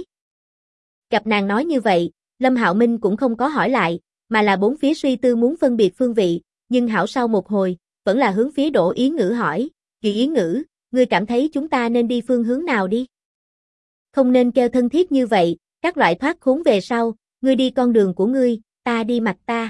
A: Gặp nàng nói như vậy, Lâm Hạo Minh cũng không có hỏi lại, mà là bốn phía suy tư muốn phân biệt phương vị, nhưng hảo sau một hồi, vẫn là hướng phía Đỗ Ý Ngữ hỏi, "Kỳ Ý Ngữ, ngươi cảm thấy chúng ta nên đi phương hướng nào đi? Không nên kêu thân thiết như vậy, các loại thoát khốn về sau, ngươi đi con đường của ngươi, ta đi mặt ta."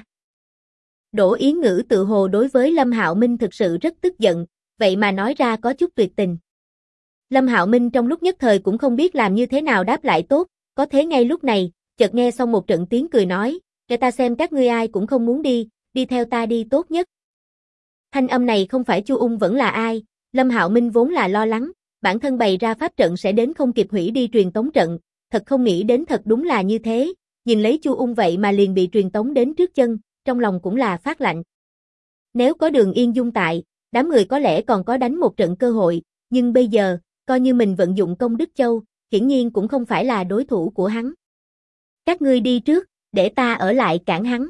A: Đỗ Ý Ngữ tự hồ đối với Lâm Hạo Minh thực sự rất tức giận, vậy mà nói ra có chút tuyệt tình. Lâm Hạo Minh trong lúc nhất thời cũng không biết làm như thế nào đáp lại tốt, có thế ngay lúc này, chợt nghe xong một trận tiếng cười nói, "Để ta xem các ngươi ai cũng không muốn đi, đi theo ta đi tốt nhất." Thanh âm này không phải Chu Ung vẫn là ai, Lâm Hạo Minh vốn là lo lắng, bản thân bày ra pháp trận sẽ đến không kịp hủy đi truyền tống trận, thật không nghĩ đến thật đúng là như thế, nhìn lấy Chu Ung vậy mà liền bị truyền tống đến trước chân, trong lòng cũng là phát lạnh. Nếu có Đường Yên Dung tại, đám người có lẽ còn có đánh một trận cơ hội, nhưng bây giờ, coi như mình vận dụng công đức châu, hiển nhiên cũng không phải là đối thủ của hắn. Các ngươi đi trước, để ta ở lại cản hắn.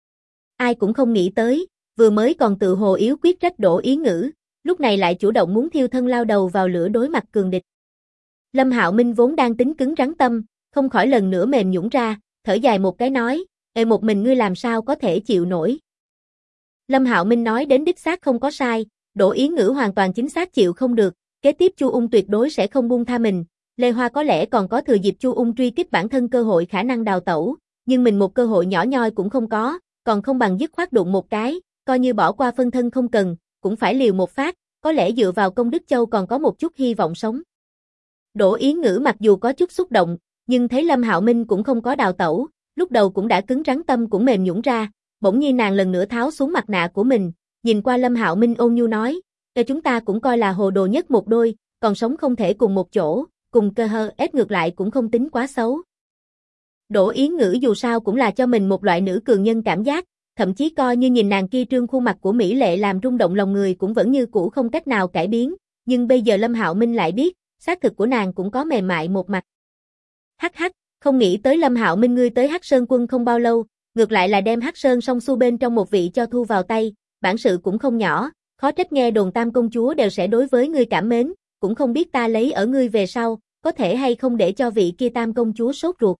A: Ai cũng không nghĩ tới, vừa mới còn tự hồ yếu quyết trách Đỗ Ý Ngữ, lúc này lại chủ động muốn thiêu thân lao đầu vào lửa đối mặt cường địch. Lâm Hạo Minh vốn đang tính cứng rắn tâm, không khỏi lần nữa mềm nhũn ra, thở dài một cái nói, một mình ngươi làm sao có thể chịu nổi." Lâm Hạo Minh nói đến đích xác không có sai, Đỗ Ý Ngữ hoàn toàn chính xác chịu không được, kế tiếp Chu Ung tuyệt đối sẽ không buông tha mình, Lê Hoa có lẽ còn có thừa dịp Chu Ung truy kích bản thân cơ hội khả năng đào tẩu, nhưng mình một cơ hội nhỏ nhoi cũng không có, còn không bằng dứt khoát đụng một cái, coi như bỏ qua phân thân không cần, cũng phải liều một phát, có lẽ dựa vào công đức châu còn có một chút hy vọng sống. Đỗ Ý Ngữ mặc dù có chút xúc động, nhưng thấy Lâm Hạo Minh cũng không có đào tẩu, lúc đầu cũng đã cứng rắn tâm cũng mềm nhũn ra, bỗng nhiên nàng lần nữa tháo xuống mặt nạ của mình, nhìn qua Lâm Hạo Minh ôn nhu nói, chúng ta cũng coi là hồ đồ nhất một đôi, còn sống không thể cùng một chỗ, cùng cơ hơ ép ngược lại cũng không tính quá xấu." Đỗ Ý Ngữ dù sao cũng là cho mình một loại nữ cường nhân cảm giác, thậm chí coi như nhìn nàng kia trương khuôn mặt của mỹ lệ làm rung động lòng người cũng vẫn như cũ không cách nào cải biến, nhưng bây giờ Lâm Hạo Minh lại biết, xác thực của nàng cũng có mềm mại một mặt. Hắc hắc, không nghĩ tới Lâm Hạo Minh ngươi tới Hắc Sơn Quân không bao lâu, ngược lại là đem Hắc Sơn song su bên trong một vị cho thu vào tay, bản sự cũng không nhỏ, khó trách nghe đồn Tam công chúa đều sẽ đối với ngươi cảm mến, cũng không biết ta lấy ở ngươi về sau, có thể hay không để cho vị kia Tam công chúa sốt ruột.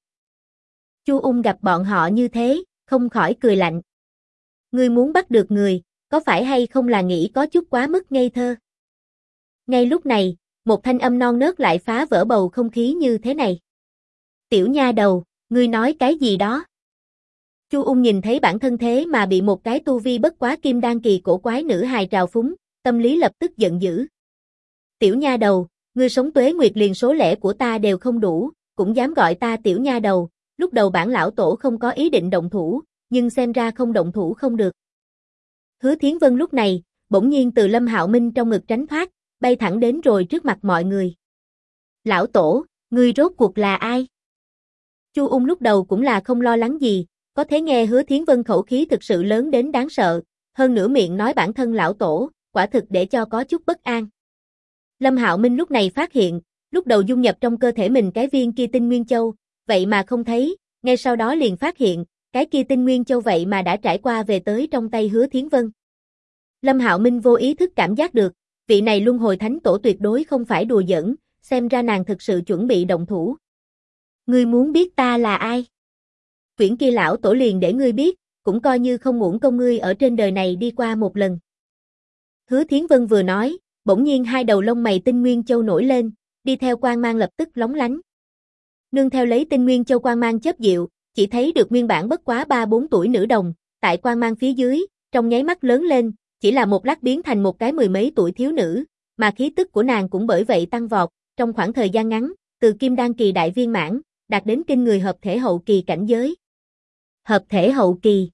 A: Chu Ung gặp bọn họ như thế, không khỏi cười lạnh. Ngươi muốn bắt được người, có phải hay không là nghĩ có chút quá mức ngây thơ? Ngay lúc này, một thanh âm non nớt lại phá vỡ bầu không khí như thế này. Tiểu nha đầu, ngươi nói cái gì đó? Chu Ung nhìn thấy bản thân thế mà bị một cái tu vi bất quá kim đan kỳ cổ quái nữ hài trào phúng, tâm lý lập tức giận dữ. Tiểu nha đầu, ngươi sống tuế nguyệt liền số lẻ của ta đều không đủ, cũng dám gọi ta tiểu nha đầu, lúc đầu bản lão tổ không có ý định động thủ, nhưng xem ra không động thủ không được. Hứa Thiến Vân lúc này, bỗng nhiên từ Lâm Hạo Minh trong ngực tránh thoát, bay thẳng đến rồi trước mặt mọi người. Lão tổ, ngươi rốt cuộc là ai? Chu Ung lúc đầu cũng là không lo lắng gì, Có thể nghe Hứa Thiến Vân khẩu khí thực sự lớn đến đáng sợ, hơn nữa miệng nói bản thân lão tổ, quả thực để cho có chút bất an. Lâm Hạo Minh lúc này phát hiện, lúc đầu dung nhập trong cơ thể mình cái viên kia tinh nguyên châu, vậy mà không thấy, ngay sau đó liền phát hiện, cái kia tinh nguyên châu vậy mà đã trải qua về tới trong tay Hứa Thiến Vân. Lâm Hạo Minh vô ý thức cảm giác được, vị này luân hồi thánh tổ tuyệt đối không phải đùa giỡn, xem ra nàng thực sự chuẩn bị động thủ. Ngươi muốn biết ta là ai? Quyển kia lão tổ liền để ngươi biết, cũng coi như không uổng công ngươi ở trên đời này đi qua một lần. Hứa Thiến Vân vừa nói, bỗng nhiên hai đầu lông mày tinh nguyên châu nổi lên, đi theo quang mang lập tức lóng lánh. Nương theo lấy tinh nguyên châu quang mang chớp diệu, chỉ thấy được nguyên bản bất quá 3-4 tuổi nữ đồng, tại quang mang phía dưới, trong nháy mắt lớn lên, chỉ là một lát biến thành một cái mười mấy tuổi thiếu nữ, mà khí tức của nàng cũng bởi vậy tăng vọt, trong khoảng thời gian ngắn, từ kim đan kỳ đại viên mãn, đạt đến kinh người hợp thể hậu kỳ cảnh giới. Hợp thể hậu kỳ,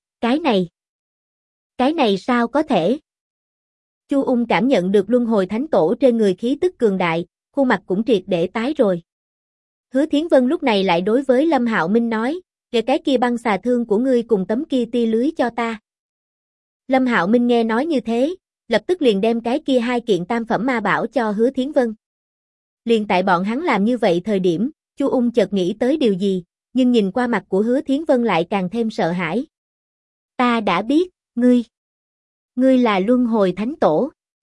A: cái này sao có thể? Chu Ung cảm nhận được luân hồi thánh tổ trên người khí tức cường đại, khuôn mặt cũng triệt để tái rồi. Hứa Thiến Vân lúc này lại đối với Lâm Hạo Minh nói, "Kể cái kia băng xà thương của ngươi cùng tấm kia tia lưới cho ta." Lâm Hạo Minh nghe nói như thế, lập tức liền đem cái kia hai kiện tam phẩm ma bảo cho Hứa Thiến Vân. Liền tại bọn hắn làm như vậy thời điểm, Chu Ung chợt nghĩ tới điều gì, nhưng nhìn qua mặt của Hứa Thiến Vân lại càng thêm sợ hãi. "Ta đã biết, ngươi là luân hồi thánh tổ.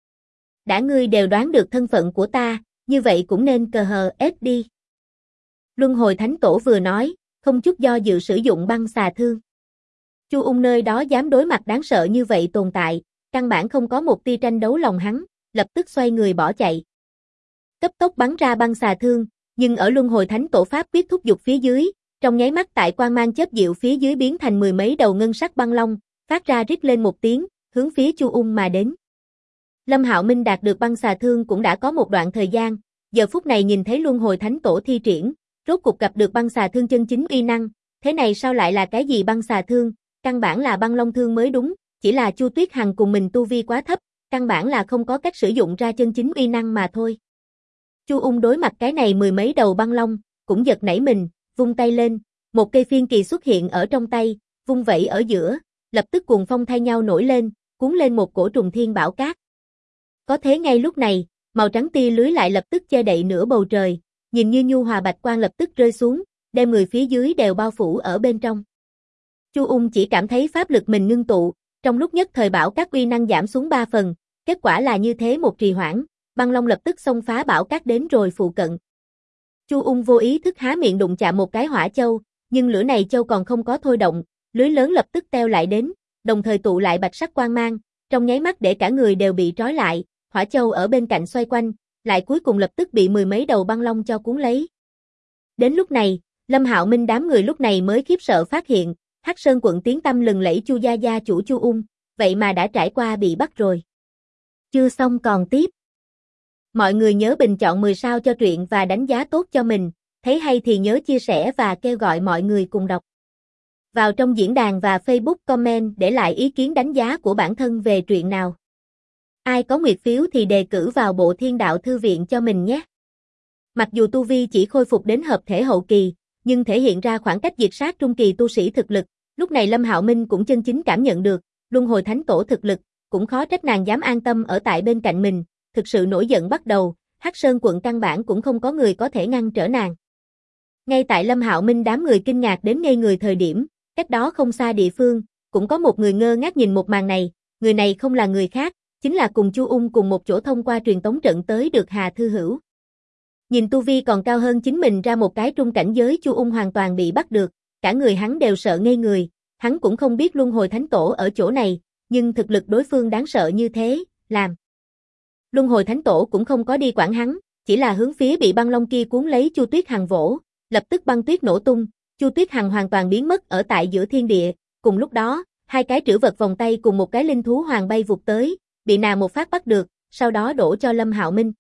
A: Đã ngươi đều đoán được thân phận của ta, như vậy cũng nên cờ hờ ép đi." Luân hồi thánh tổ vừa nói, không chút do dự sử dụng băng xà thương. Chu Ung nơi đó dám đối mặt đáng sợ như vậy tồn tại, căn bản không có một tia tranh đấu lòng hắn, lập tức xoay người bỏ chạy. Cấp tốc bắn ra băng xà thương, nhưng ở luân hồi thánh tổ pháp quyết thúc giục phía dưới, trong nháy mắt tại quang mang chớp diệu phía dưới biến thành mười mấy đầu ngân sắc băng long, phát ra rít lên một tiếng, hướng phía Chu Ung mà đến. Lâm Hạo Minh đạt được băng xà thương cũng đã có một đoạn thời gian, giờ phút này nhìn thấy luân hồi thánh tổ thi triển, rốt cục gặp được băng xà thương chân chính uy năng, thế này sao lại là cái gì băng xà thương, căn bản là băng long thương mới đúng, chỉ là Chu Tuyết Hằng cùng mình tu vi quá thấp, căn bản là không có cách sử dụng ra chân chính uy năng mà thôi. Chu Ung đối mặt cái này mười mấy đầu băng long, cũng giật nảy mình, vung tay lên, một cây phiên kỳ xuất hiện ở trong tay, vung vẩy ở giữa, lập tức cuồng phong thay nhau nổi lên, cuốn lên một cổ trùng thiên bão cát. Có thế ngay lúc này, màu trắng tia lưới lại lập tức che đậy nửa bầu trời, nhìn như nhu hòa bạch quang lập tức rơi xuống, đem người phía dưới đều bao phủ ở bên trong. Chu Ung chỉ cảm thấy pháp lực mình ngưng tụ, trong lúc nhất thời bão cát uy năng giảm xuống 3 phần, kết quả là như thế một trì hoãn, băng long lập tức xông phá bão cát đến rồi phụ cận. Chu Ung vô ý thức há miệng đụng chạm một cái hỏa châu, nhưng lửa này châu còn không có thôi động, lưới lớn lập tức teo lại đến, đồng thời tụ lại bạch sắc quang mang, trong nháy mắt để cả người đều bị trói lại, hỏa châu ở bên cạnh xoay quanh, lại cuối cùng lập tức bị mười mấy đầu băng long cho cuốn lấy. Đến lúc này, Lâm Hạo Minh đám người lúc này mới khiếp sợ phát hiện, Hắc Sơn quận tiếng tăm lừng lẫy Chu gia gia chủ Chu Ung, vậy mà đã trải qua bị bắt rồi. Chưa xong còn tiếp. Mọi người nhớ bình chọn 10 sao cho truyện và đánh giá tốt cho mình, thấy hay thì nhớ chia sẻ và kêu gọi mọi người cùng đọc. Vào trong diễn đàn và Facebook comment để lại ý kiến đánh giá của bản thân về truyện nào. Ai có nguyệt phiếu thì đề cử vào Bộ Thiên Đạo Thư Viện cho mình nhé. Mặc dù tu vi chỉ khôi phục đến hợp thể hậu kỳ, nhưng thể hiện ra khoảng cách diệt sát trung kỳ tu sĩ thực lực, lúc này Lâm Hạo Minh cũng chân chính cảm nhận được, luân hồi thánh tổ thực lực, cũng khó trách nàng dám an tâm ở tại bên cạnh mình, thực sự nổi giận bắt đầu, Hắc Sơn quận căn bản cũng không có người có thể ngăn trở nàng. Ngay tại Lâm Hạo Minh đám người kinh ngạc đến ngây người thời điểm, cách đó không xa địa phương, cũng có một người ngơ ngác nhìn một màn này, người này không là người khác, chính là cùng Chu Ung cùng một chỗ thông qua truyền tống trận tới được Hà Thư Hữu. Nhìn tu vi còn cao hơn chính mình ra một cái trung cảnh giới, Chu Ung hoàn toàn bị bắt được, cả người hắn đều sợ ngây người, hắn cũng không biết luân hồi thánh tổ ở chỗ này, nhưng thực lực đối phương đáng sợ như thế, làm. Luân hồi thánh tổ cũng không có đi quản hắn, chỉ là hướng phía bị băng long kia cuốn lấy Chu Tuyết Hằng vỗ, lập tức băng tuyết nổ tung, Chu Tuyết Hằng hoàn toàn biến mất ở tại giữa thiên địa, cùng lúc đó, hai cái trữ vật vòng tay cùng một cái linh thú hoàng bay vụt tới, bị nàng một phát bắt được, sau đó đổ cho Lâm Hạo Minh.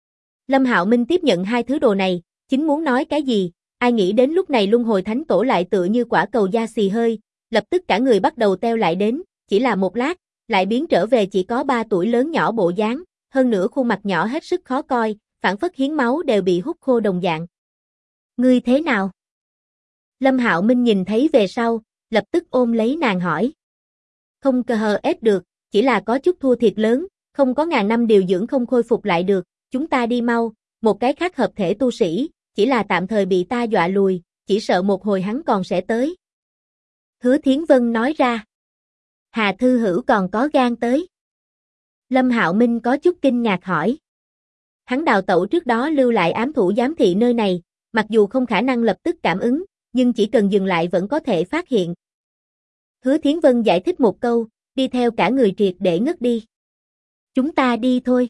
A: Lâm Hạo Minh tiếp nhận hai thứ đồ này, chính muốn nói cái gì, ai nghĩ đến lúc này luân hồi thánh tổ lại tựa như quả cầu da xì hơi, lập tức cả người bắt đầu teo lại đến, chỉ là một lát, lại biến trở về chỉ có 3 tuổi lớn nhỏ bộ dáng, hơn nữa khuôn mặt nhỏ hết sức khó coi, phảng phất hiến máu đều bị hút khô đồng dạng. Ngươi thế nào? Lâm Hạo Minh nhìn thấy về sau, lập tức ôm lấy nàng hỏi. Không cờ hờ ép được, chỉ là có chút thua thiệt lớn, không có ngàn năm điều dưỡng không khôi phục lại được, chúng ta đi mau, một cái khác hợp thể tu sĩ, chỉ là tạm thời bị ta dọa lùi, chỉ sợ một hồi hắn còn sẽ tới. Hứa Thiến Vân nói ra. Hà Thư Hữu còn có gan tới. Lâm Hạo Minh có chút kinh ngạc hỏi. Hắn đào tẩu trước đó lưu lại ám thủ giám thị nơi này, mặc dù không khả năng lập tức cảm ứng, nhưng chỉ cần dừng lại vẫn có thể phát hiện. Hứa Thiến Vân giải thích một câu, đi theo cả người triệt để ngất đi. Chúng ta đi thôi.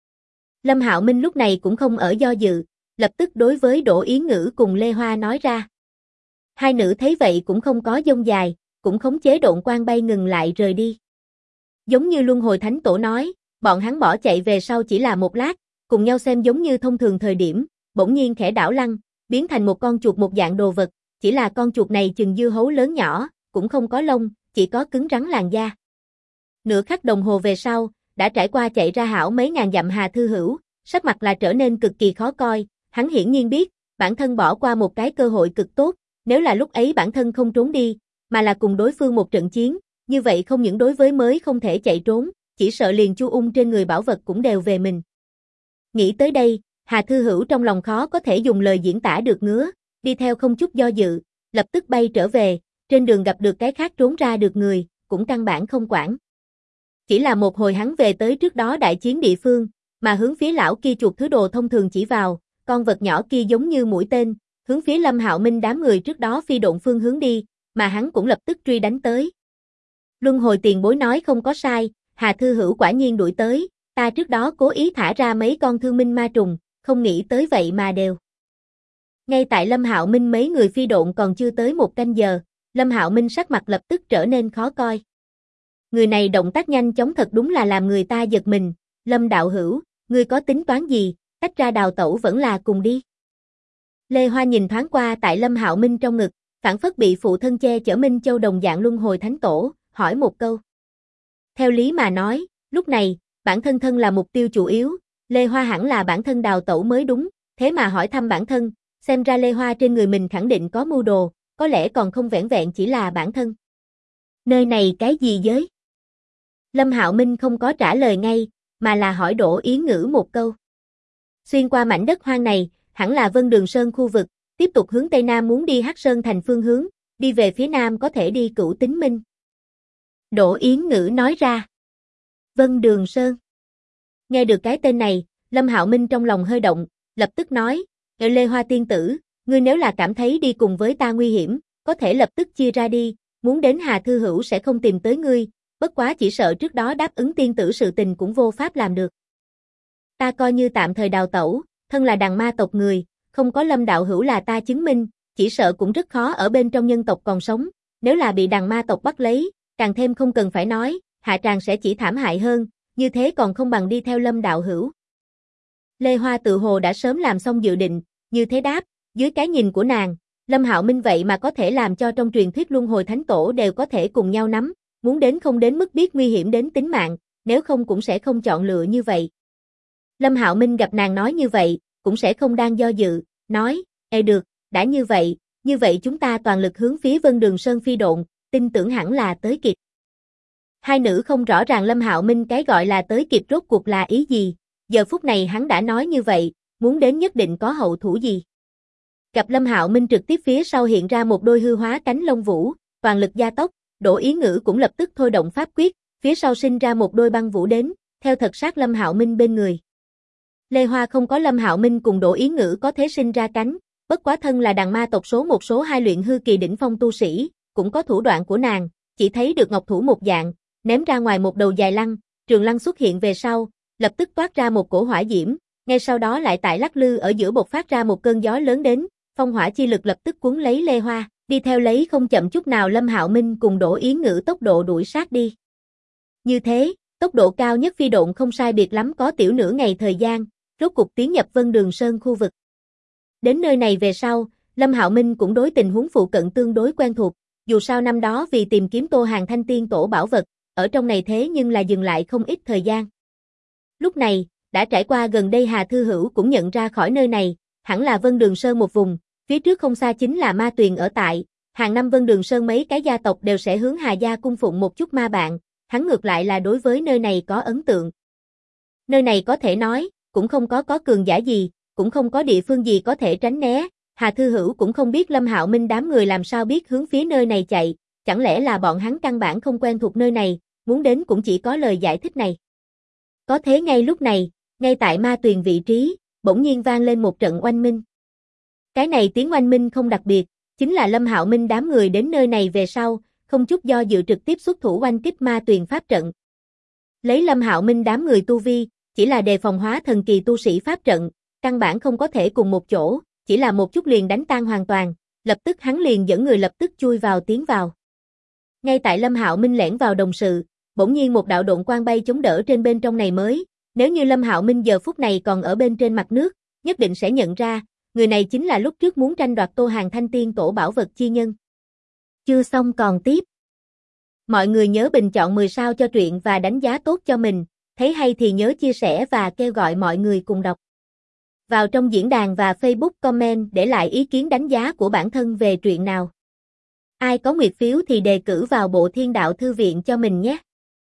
A: Lâm Hạo Minh lúc này cũng không ở do dự, lập tức đối với Đỗ Yến Ngữ cùng Lê Hoa nói ra. Hai nữ thấy vậy cũng không có dông dài, cũng khống chế độn quang bay ngừng lại rời đi. Giống như Luân Hồi Thánh Tổ nói, bọn hắn bỏ chạy về sau chỉ là một lát, cùng nhau xem giống như thông thường thời điểm, bỗng nhiên khẽ đảo lăn, biến thành một con chuột một dạng đồ vật, chỉ là con chuột này chừng dưa hấu lớn nhỏ, cũng không có lông, chỉ có cứng rắn làn da. Nửa khắc đồng hồ về sau, đã trải qua chạy ra hảo mấy ngàn dặm Hà Thư Hữu, sắc mặt là trở nên cực kỳ khó coi, hắn hiển nhiên biết, bản thân bỏ qua một cái cơ hội cực tốt, nếu là lúc ấy bản thân không trốn đi, mà là cùng đối phương một trận chiến, như vậy không những đối với mới không thể chạy trốn, chỉ sợ liền chu ung trên người bảo vật cũng đều về mình. Nghĩ tới đây, Hà Thư Hữu trong lòng khó có thể dùng lời diễn tả được ngứa, đi theo không chút do dự, lập tức bay trở về, trên đường gặp được cái khác trốn ra được người, cũng căn bản không quản. Chỉ là một hồi hắn về tới trước đó đại chiến địa phương, mà hướng phía lão kia chuột thứ đồ thông thường chỉ vào, con vật nhỏ kia giống như mũi tên, hướng phía Lâm Hạo Minh đám người trước đó phi độn phương hướng đi, mà hắn cũng lập tức truy đánh tới. Luân Hồi Tiền Bối nói không có sai, Hà Thư Hữu quả nhiên đuổi tới, ta trước đó cố ý thả ra mấy con thương minh ma trùng, không nghĩ tới vậy mà đều. Ngay tại Lâm Hạo Minh mấy người phi độn còn chưa tới một canh giờ, Lâm Hạo Minh sắc mặt lập tức trở nên khó coi. Người này động tác nhanh chóng thật đúng là làm người ta giật mình, Lâm đạo hữu, ngươi có tính toán gì, tách ra đào tẩu vẫn là cùng đi. Lê Hoa nhìn thoáng qua tại Lâm Hạo Minh trong ngực, phản phất bị phụ thân che chở Minh Châu đồng dạng Luân Hồi Thánh Tổ, hỏi một câu. Theo lý mà nói, lúc này, bản thân thân là mục tiêu chủ yếu, Lê Hoa hẳn là bản thân đào tẩu mới đúng, thế mà hỏi thăm bản thân, xem ra Lê Hoa trên người mình khẳng định có mưu đồ, có lẽ còn không vẻn vẹn chỉ là bản thân. Nơi này cái gì giới? Lâm Hạo Minh không có trả lời ngay, mà là hỏi Đỗ Yến Ngữ một câu. Xuyên qua mảnh đất hoang này, hẳn là Vân Đường Sơn khu vực, tiếp tục hướng Tây Nam muốn đi Hắc Sơn thành phương hướng, đi về phía Nam có thể đi Cửu Tính Minh. Đỗ Yến Ngữ nói ra. Vân Đường Sơn. Nghe được cái tên này, Lâm Hạo Minh trong lòng hơi động, lập tức nói, Lê Hoa tiên tử, ngươi nếu là cảm thấy đi cùng với ta nguy hiểm, có thể lập tức chia ra đi, muốn đến Hà Thư Hữu sẽ không tìm tới ngươi, bất quá chỉ sợ trước đó đáp ứng tiên tử sự tình cũng vô pháp làm được. Ta coi như tạm thời đào tẩu, thân là đằng ma tộc người, không có Lâm đạo hữu là ta chứng minh, chỉ sợ cũng rất khó ở bên trong nhân tộc còn sống, nếu là bị đằng ma tộc bắt lấy, càng thêm không cần phải nói, hạ tràng sẽ chỉ thảm hại hơn, như thế còn không bằng đi theo Lâm đạo hữu. Lê Hoa tự hồ đã sớm làm xong dự định, như thế đáp, dưới cái nhìn của nàng, Lâm Hạo Minh vậy mà có thể làm cho trong truyền thuyết Luân Hồi Thánh Tổ đều có thể cùng nhau nắm, muốn đến không đến mức biết nguy hiểm đến tính mạng, nếu không cũng sẽ không chọn lựa như vậy. Lâm Hạo Minh gặp nàng nói như vậy, cũng sẽ không đang do dự, nói, được, đã như vậy chúng ta toàn lực hướng phía Vân Đường Sơn phi độn, tin tưởng hẳn là tới kịp. Hai nữ không rõ ràng Lâm Hạo Minh cái gọi là tới kịp rốt cuộc là ý gì, giờ phút này hắn đã nói như vậy, muốn đến nhất định có hậu thủ gì. Gặp Lâm Hạo Minh trực tiếp phía sau hiện ra một đôi hư hóa cánh lông vũ, toàn lực gia tốc, Đỗ Yến Ngữ cũng lập tức thôi động pháp quyết, phía sau sinh ra một đôi băng vũ đến, theo thật sát Lâm Hạo Minh bên người. Lê Hoa không có Lâm Hạo Minh cùng Đỗ Yến Ngữ có thế sinh ra cánh, bất quá thân là đằng ma tộc số một số hai luyện hư kỳ đỉnh phong tu sĩ, cũng có thủ đoạn của nàng, chỉ thấy được ngọc thủ một dạng, ném ra ngoài một đầu dài lăng, trường lăng xuất hiện về sau, lập tức toát ra một cổ hỏa diễm, ngay sau đó lại tại lắc lư ở giữa bộc phát ra một cơn gió lớn đến, phong hỏa chi lực lập tức cuốn lấy Lê Hoa, đi theo lấy không chậm chút nào Lâm Hạo Minh cùng Đỗ Yến Ngữ tốc độ đuổi sát đi. Như thế, tốc độ cao nhất phi độn không sai biệt lắm có tiểu nửa ngày thời gian, rốt cục tiến nhập Vân Đường Sơn khu vực. Đến nơi này về sau, Lâm Hạo Minh cũng đối tình huống phụ cận tương đối quen thuộc, dù sao năm đó vì tìm kiếm Tô Hàng Thanh Tiên Tổ bảo vật, ở trong này thế nhưng là dừng lại không ít thời gian. Lúc này, đã trải qua gần đây Hà Thư Hữu cũng nhận ra khỏi nơi này, hẳn là Vân Đường Sơn một vùng, phía trước không xa chính là ma tuyền ở tại, hàng năm Vân Đường Sơn mấy cái gia tộc đều sẽ hướng Hà gia cung phụng một chút ma bạn, hắn ngược lại là đối với nơi này có ấn tượng. Nơi này có thể nói, cũng không có cường giả gì, cũng không có địa phương gì có thể tránh né, Hà Thư Hữu cũng không biết Lâm Hạo Minh đám người làm sao biết hướng phía nơi này chạy, chẳng lẽ là bọn hắn căn bản không quen thuộc nơi này, muốn đến cũng chỉ có lời giải thích này. Có thế ngay lúc này, ngay tại ma tuyền vị trí, bỗng nhiên vang lên một trận oanh minh. Cái này tiếng oanh minh không đặc biệt, chính là Lâm Hạo Minh đám người đến nơi này về sau, không chút do dự trực tiếp xuất thủ oanh kích ma tuyền pháp trận. Lấy Lâm Hạo Minh đám người tu vi, chỉ là đề phòng hóa thần kỳ tu sĩ pháp trận, căn bản không có thể cùng một chỗ, chỉ là một chút liền đánh tan hoàn toàn, lập tức hắn liền dẫn người lập tức chui vào tiến vào. Ngay tại Lâm Hạo Minh lẻn vào đồng sự, bỗng nhiên một đạo độn quang bay chống đỡ trên bên trong này mới, nếu như Lâm Hạo Minh giờ phút này còn ở bên trên mặt nước, nhất định sẽ nhận ra, người này chính là lúc trước muốn tranh đoạt Tô Hàng Thanh Tiên Tổ bảo vật chi nhân. Chưa xong còn tiếp. Mọi người nhớ bình chọn 10 sao cho truyện và đánh giá tốt cho mình, thấy hay thì nhớ chia sẻ và kêu gọi mọi người cùng đọc. Vào trong diễn đàn và Facebook comment để lại ý kiến đánh giá của bản thân về truyện nào. Ai có nguyệt phiếu thì đề cử vào Bộ Thiên Đạo Thư Viện cho mình nhé.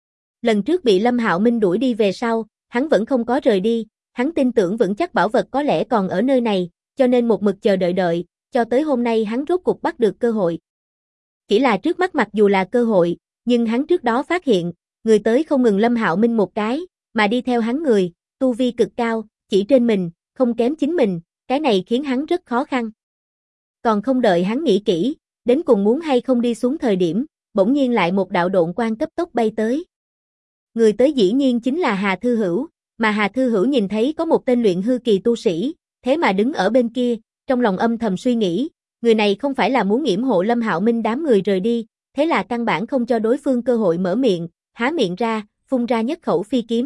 A: Lần trước bị Lâm Hạo Minh đuổi đi về sau, hắn vẫn không có rời đi, hắn tin tưởng vững chắc bảo vật có lẽ còn ở nơi này, cho nên một mực chờ đợi, cho tới hôm nay hắn rốt cục bắt được cơ hội. Chỉ là trước mắt mặc dù là cơ hội, nhưng hắn trước đó phát hiện, người tới không ngừng Lâm Hạo Minh một cái, mà đi theo hắn người, tu vi cực cao, chỉ trên mình, không kém chính mình, cái này khiến hắn rất khó khăn. Còn không đợi hắn nghĩ kỹ, đến cùng muốn hay không đi xuống thời điểm, bỗng nhiên lại một đạo độn quang cấp tốc bay tới. Người tới dĩ nhiên chính là Hà Thư Hữu, mà Hà Thư Hữu nhìn thấy có một tên luyện hư kỳ tu sĩ, thế mà đứng ở bên kia, trong lòng âm thầm suy nghĩ, người này không phải là muốn yểm hộ Lâm Hạo Minh đám người rời đi, thế là căn bản không cho đối phương cơ hội mở miệng, há miệng ra, phun ra nhất khẩu phi kiếm.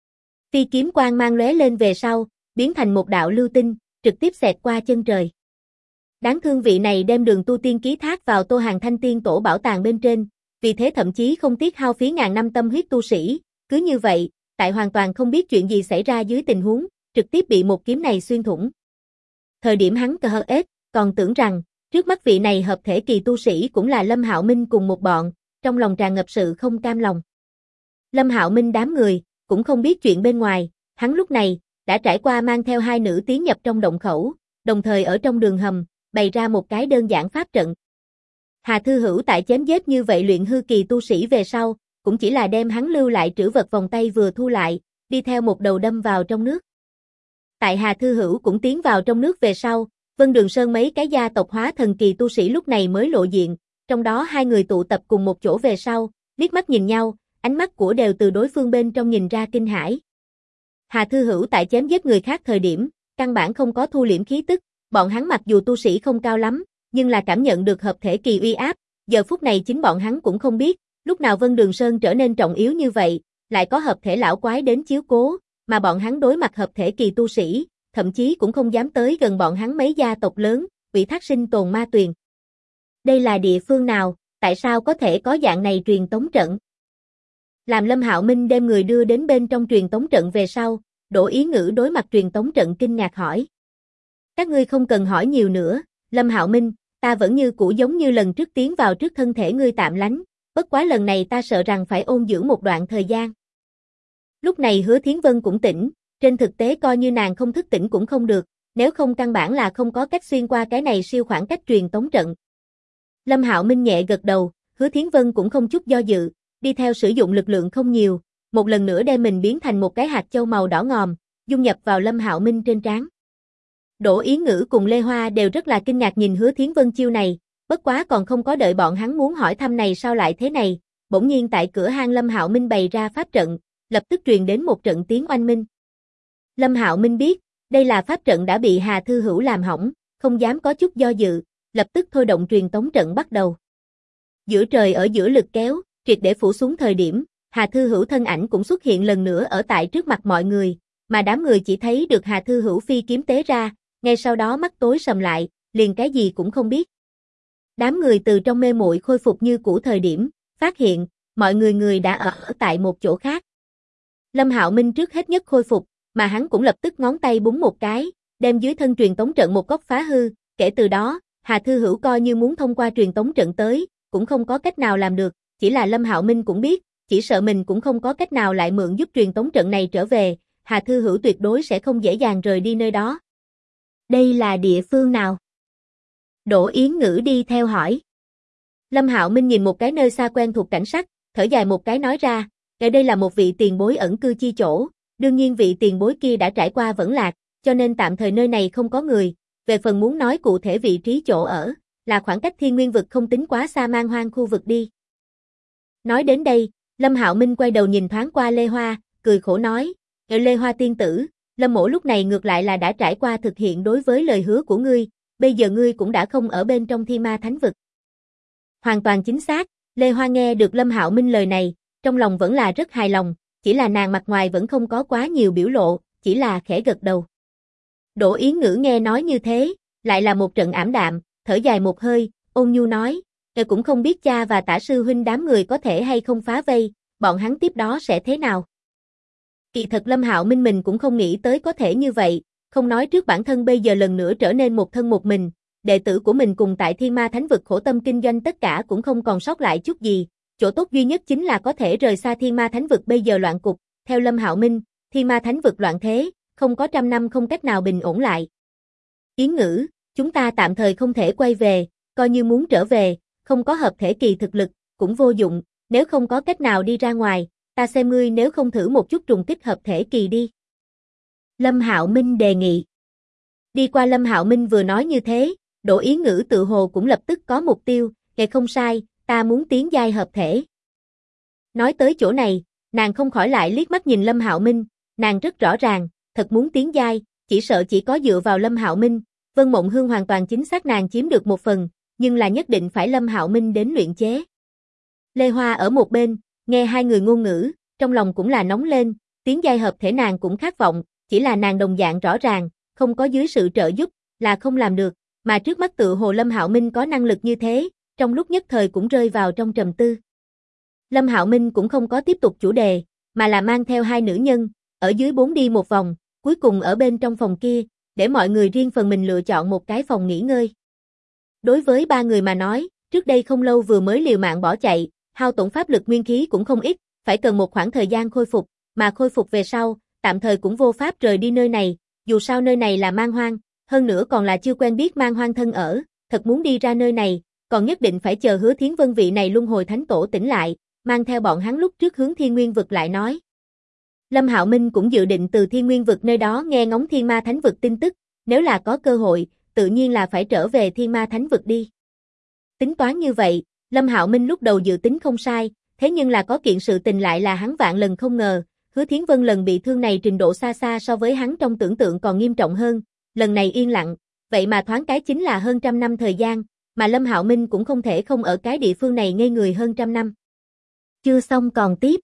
A: Phi kiếm quang mang lóe lên về sau, biến thành một đạo lưu tinh, trực tiếp xẹt qua chân trời. Đáng thương vị này đem đường tu tiên ký thác vào Tô Hàng Thanh Tiên Tổ bảo tàng bên trên, vì thế thậm chí không tiếc hao phí ngàn năm tâm huyết tu sĩ, cứ như vậy, tại hoàn toàn không biết chuyện gì xảy ra dưới tình huống, trực tiếp bị một kiếm này xuyên thủng. Thời điểm hắn còn tưởng rằng, trước mắt vị này hợp thể kỳ tu sĩ cũng là Lâm Hạo Minh cùng một bọn, trong lòng tràn ngập sự không cam lòng. Lâm Hạo Minh đám người, cũng không biết chuyện bên ngoài, hắn lúc này, đã trải qua mang theo hai nữ tiến nhập trong động khẩu, đồng thời ở trong đường hầm, bày ra một cái đơn giản pháp trận. Hà Thư Hữu tại chém giết như vậy luyện hư kỳ tu sĩ về sau, cũng chỉ là đem hắn lưu lại trữ vật vòng tay vừa thu lại, đi theo một đầu đâm vào trong nước. Tại Hà Thư Hữu cũng tiến vào trong nước về sau, Vân Đường Sơn mấy cái gia tộc hóa thần kỳ tu sĩ lúc này mới lộ diện, trong đó hai người tụ tập cùng một chỗ về sau, liếc mắt nhìn nhau, ánh mắt của đều từ đối phương bên trong nhìn ra kinh hãi. Hà Thư Hữu tại chém giết người khác thời điểm, căn bản không có thu liễm khí tức, bọn hắn mặc dù tu sĩ không cao lắm, nhưng là cảm nhận được hợp thể kỳ uy áp, giờ phút này chính bọn hắn cũng không biết, lúc nào Vân Đường Sơn trở nên trọng yếu như vậy, lại có hợp thể lão quái đến chiếu cố, mà bọn hắn đối mặt hợp thể kỳ tu sĩ, thậm chí cũng không dám tới gần bọn hắn mấy gia tộc lớn, ủy thác sinh tồn ma tuyền. Đây là địa phương nào, tại sao có thể có dạng này truyền tống trận? Làm Lâm Hạo Minh đem người đưa đến bên trong truyền tống trận về sau, Đỗ Ý Ngữ đối mặt truyền tống trận kinh ngạc hỏi. Các ngươi không cần hỏi nhiều nữa, Lâm Hạo Minh, ta vẫn như cũ giống như lần trước tiến vào trước thân thể ngươi tạm lánh, bất quá lần này ta sợ rằng phải ôn dưỡng một đoạn thời gian. Lúc này Hứa Thiến Vân cũng tỉnh, trên thực tế coi như nàng không thức tỉnh cũng không được, nếu không căn bản là không có cách xuyên qua cái này siêu khoảng cách truyền tống trận. Lâm Hạo Minh nhẹ gật đầu, Hứa Thiến Vân cũng không chút do dự, đi theo sử dụng lực lượng không nhiều, một lần nữa đem mình biến thành một cái hạt châu màu đỏ ngòm, dung nhập vào Lâm Hạo Minh trên trán. Đỗ Ý Ngữ cùng Lê Hoa đều rất là kinh ngạc nhìn Hứa Thiến Vân chiêu này, bất quá còn không có đợi bọn hắn muốn hỏi thăm này sao lại thế này, bỗng nhiên tại cửa hang Lâm Hạo Minh bày ra pháp trận, lập tức truyền đến một trận tiếng oanh minh. Lâm Hạo Minh biết, đây là pháp trận đã bị Hà Thư Hữu làm hỏng, không dám có chút do dự, lập tức thôi động truyền tống trận bắt đầu. Giữa trời ở giữa lực kéo, triệt để phủ xuống thời điểm, Hà Thư Hữu thân ảnh cũng xuất hiện lần nữa ở tại trước mặt mọi người, mà đám người chỉ thấy được Hà Thư Hữu phi kiếm tế ra, ngay sau đó mắt tối sầm lại, liền cái gì cũng không biết. Đám người từ trong mê muội khôi phục như cũ thời điểm, phát hiện, mọi người đã ở tại một chỗ khác. Lâm Hạo Minh trước hết nhất khôi phục, mà hắn cũng lập tức ngón tay búng một cái, đem dưới thân truyền tống trận một góc phá hư, kể từ đó, Hà Thư Hữu coi như muốn thông qua truyền tống trận tới, cũng không có cách nào làm được, chỉ là Lâm Hạo Minh cũng biết, chỉ sợ mình cũng không có cách nào lại mượn giúp truyền tống trận này trở về, Hà Thư Hữu tuyệt đối sẽ không dễ dàng rời đi nơi đó. Đây là địa phương nào? Đỗ Yến Ngữ đi theo hỏi. Lâm Hạo Minh nhìn một cái nơi xa quen thuộc cảnh sắc, thở dài một cái nói ra, đây là một vị tiền bối ẩn cư chi chỗ, đương nhiên vị tiền bối kia đã trải qua vẫn lạc, cho nên tạm thời nơi này không có người, về phần muốn nói cụ thể vị trí chỗ ở, là khoảng cách Thiên Nguyên vực không tính quá xa man hoang khu vực đi. Nói đến đây, Lâm Hạo Minh quay đầu nhìn thoáng qua Lê Hoa, cười khổ nói, Lê Hoa tiên tử, Lâm mỗ lúc này ngược lại là đã trải qua thực hiện đối với lời hứa của ngươi, bây giờ ngươi cũng đã không ở bên trong Thi Ma Thánh Vực. Hoàn toàn chính xác, Lê Hoa nghe được Lâm Hạo Minh lời này, trong lòng vẫn là rất hài lòng, chỉ là nàng mặt ngoài vẫn không có quá nhiều biểu lộ, chỉ là khẽ gật đầu. Đỗ Yến Ngữ nghe nói như thế, lại là một trận ảm đạm, thở dài một hơi, ôn nhu nói, cũng không biết cha và Tả sư huynh đám người có thể hay không phá vây, bọn hắn tiếp đó sẽ thế nào. Kỳ thật Lâm Hạo Minh mình cũng không nghĩ tới có thể như vậy, không nói trước bản thân bây giờ lần nữa trở nên một thân một mình, đệ tử của mình cùng tại Thiên Ma Thánh Vực khổ tâm kinh doanh tất cả cũng không còn sót lại chút gì, chỗ tốt duy nhất chính là có thể rời xa Thiên Ma Thánh Vực bây giờ loạn cục, theo Lâm Hạo Minh, Thiên Ma Thánh Vực loạn thế, không có 100 năm không cách nào bình ổn lại. Yến Ngữ, chúng ta tạm thời không thể quay về, coi như muốn trở về, không có hợp thể kỳ thực lực, cũng vô dụng, nếu không có cách nào đi ra ngoài, ta xem ngươi nếu không thử một chút trùng kích hợp thể kỳ đi. Lâm Hạo Minh đề nghị. Đi qua Lâm Hạo Minh vừa nói như thế, Đỗ Yến Ngữ tự hồ cũng lập tức có mục tiêu, không sai, ta muốn tiến giai hợp thể. Nói tới chỗ này, nàng không khỏi lại liếc mắt nhìn Lâm Hạo Minh, nàng rất rõ ràng, thật muốn tiến giai, chỉ sợ chỉ có dựa vào Lâm Hạo Minh, Vân Mộng Hương hoàn toàn chính xác nàng chiếm được một phần, nhưng là nhất định phải Lâm Hạo Minh đến luyện chế. Lê Hoa ở một bên, nghe hai người ngôn ngữ, trong lòng cũng là nóng lên, tiến giai hợp thể nàng cũng khát vọng, chỉ là nàng đồng dạng rõ ràng, không có dưới sự trợ giúp, là không làm được, mà trước mắt tự hồ Lâm Hạo Minh có năng lực như thế, trong lúc nhất thời cũng rơi vào trong trầm tư. Lâm Hạo Minh cũng không có tiếp tục chủ đề, mà là mang theo hai nữ nhân, ở dưới 4 đi một vòng, cuối cùng ở bên trong phòng kia, để mọi người riêng phần mình lựa chọn một cái phòng nghỉ ngơi. Đối với ba người mà nói, trước đây không lâu vừa mới liều mạng bỏ chạy, hao tổn pháp lực nguyên khí cũng không ít, phải cần một khoảng thời gian khôi phục, mà khôi phục về sau, tạm thời cũng vô pháp rời đi nơi này, dù sao nơi này là man hoang, hơn nữa còn là chưa quen biết man hoang thân ở, thật muốn đi ra nơi này, còn nhất định phải chờ Hứa Thiến Vân vị này luân hồi thánh tổ tỉnh lại, mang theo bọn hắn lúc trước hướng Thiên Nguyên vực lại nói. Lâm Hạo Minh cũng dự định từ Thiên Nguyên vực nơi đó nghe ngóng Thiên Ma Thánh vực tin tức, nếu là có cơ hội, tự nhiên là phải trở về Thiên Ma Thánh vực đi. Tính toán như vậy, Lâm Hạo Minh lúc đầu dự tính không sai, thế nhưng là có kiện sự tình lại là hắn vạn lần không ngờ, Hứa Thiến Vân lần bị thương này trình độ xa xa so với hắn trong tưởng tượng còn nghiêm trọng hơn, lần này yên lặng, vậy mà thoáng cái chính là hơn 100 năm thời gian, mà Lâm Hạo Minh cũng không thể không ở cái địa phương này ngây người hơn 100 năm. Chưa xong còn tiếp.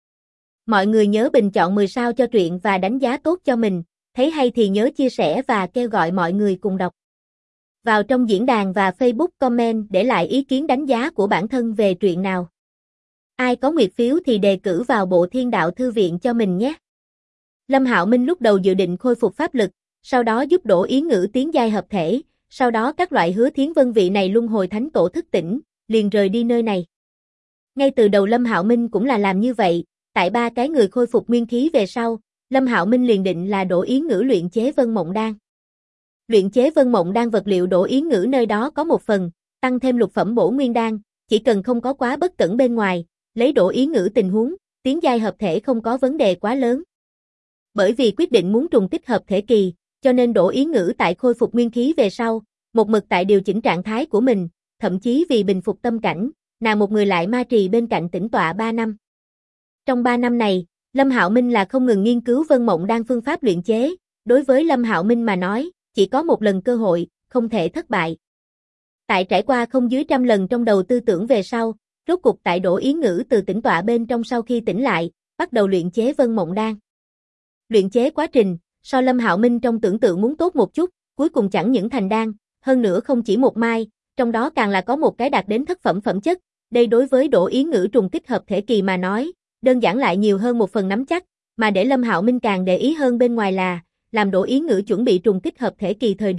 A: Mọi người nhớ bình chọn 10 sao cho truyện và đánh giá tốt cho mình, thấy hay thì nhớ chia sẻ và kêu gọi mọi người cùng đọc. Vào trong diễn đàn và Facebook comment để lại ý kiến đánh giá của bản thân về truyện nào. Ai có nguyệt phiếu thì đề cử vào Bộ Thiên Đạo Thư viện cho mình nhé. Lâm Hạo Minh lúc đầu dự định khôi phục pháp lực, sau đó giúp Đỗ Yến Ngữ tiến giai hợp thể, sau đó các loại Hứa Thiến Vân vị này luân hồi thánh tổ thức tỉnh, liền rời đi nơi này. Ngay từ đầu Lâm Hạo Minh cũng là làm như vậy, tại ba cái người khôi phục nguyên khí về sau, Lâm Hạo Minh liền định là Đỗ Yến Ngữ luyện chế Vân Mộng Đan. Luyện chế Vân Mộng Đan vật liệu Đỗ Yến Ngữ nơi đó có một phần, tăng thêm lục phẩm bổ nguyên đan, chỉ cần không có quá bất cẩn bên ngoài, lấy Đỗ Yến Ngữ tình huống, tiến giai hợp thể không có vấn đề quá lớn. Bởi vì quyết định muốn trùng kích hợp thể kỳ, cho nên Đỗ Yến Ngữ tại khôi phục nguyên khí về sau, một mực tại điều chỉnh trạng thái của mình, thậm chí vì bình phục tâm cảnh, nàng một người lại ma trì bên cạnh tĩnh tọa 3 năm. Trong 3 năm này, Lâm Hạo Minh là không ngừng nghiên cứu Vân Mộng Đan phương pháp luyện chế, đối với Lâm Hạo Minh mà nói, chỉ có một lần cơ hội, không thể thất bại. Tại trải qua không dưới 100 lần trong đầu tư tưởng về sau, rốt cục tại Đỗ Yến Ngữ từ tĩnh tọa bên trong sau khi tỉnh lại, bắt đầu luyện chế Vân Mộng Đan. Luyện chế quá trình, so Lâm Hạo Minh trong tưởng tượng muốn tốt một chút, cuối cùng chẳng những thành đan, hơn nữa không chỉ một mai, trong đó càng là có một cái đạt đến thất phẩm phẩm chất, đây đối với Đỗ Yến Ngữ trùng kích hợp thể kỳ mà nói, đơn giản lại nhiều hơn một phần nắm chắc, mà để Lâm Hạo Minh càng để ý hơn bên ngoài là, làm Đỗ Yến Ngữ chuẩn bị trùng kích hợp thể kỳ thời điểm,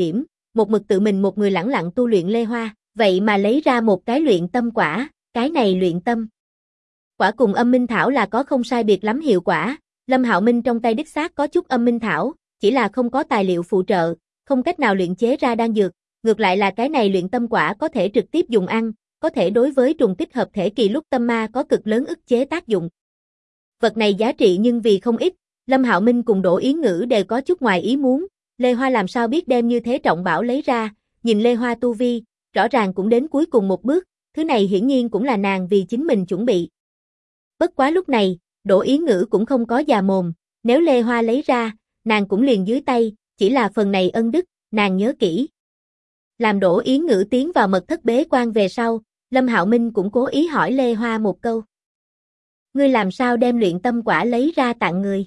A: một mực tự mình một người lẳng lặng tu luyện Lê Hoa, vậy mà lấy ra một cái luyện tâm quả, cái này luyện tâm quả cùng âm minh thảo là có không sai biệt lắm hiệu quả, Lâm Hạo Minh trong tay đích xác có chút âm minh thảo, chỉ là không có tài liệu phụ trợ, không cách nào luyện chế ra đan dược, ngược lại là cái này luyện tâm quả có thể trực tiếp dùng ăn, có thể đối với trùng kích hợp thể kỳ lúc tâm ma có cực lớn ức chế tác dụng. Vật này giá trị nhưng vì không ít, Lâm Hạo Minh cùng Đỗ Yến Ngữ đều có chút ngoài ý muốn, Lê Hoa làm sao biết đem như thế trọng bảo lấy ra, nhìn Lê Hoa tu vi, rõ ràng cũng đến cuối cùng một bước, thứ này hiển nhiên cũng là nàng vì chính mình chuẩn bị. Bất quá lúc này, Đỗ Yến Ngữ cũng không có già mồm, nếu Lê Hoa lấy ra, nàng cũng liền dưới tay, chỉ là phần này ân đức, nàng nhớ kỹ. Làm Đỗ Yến Ngữ tiến vào mật thất bế quan về sau, Lâm Hạo Minh cũng cố ý hỏi Lê Hoa một câu. Ngươi làm sao đem luyện tâm quả lấy ra tặng người?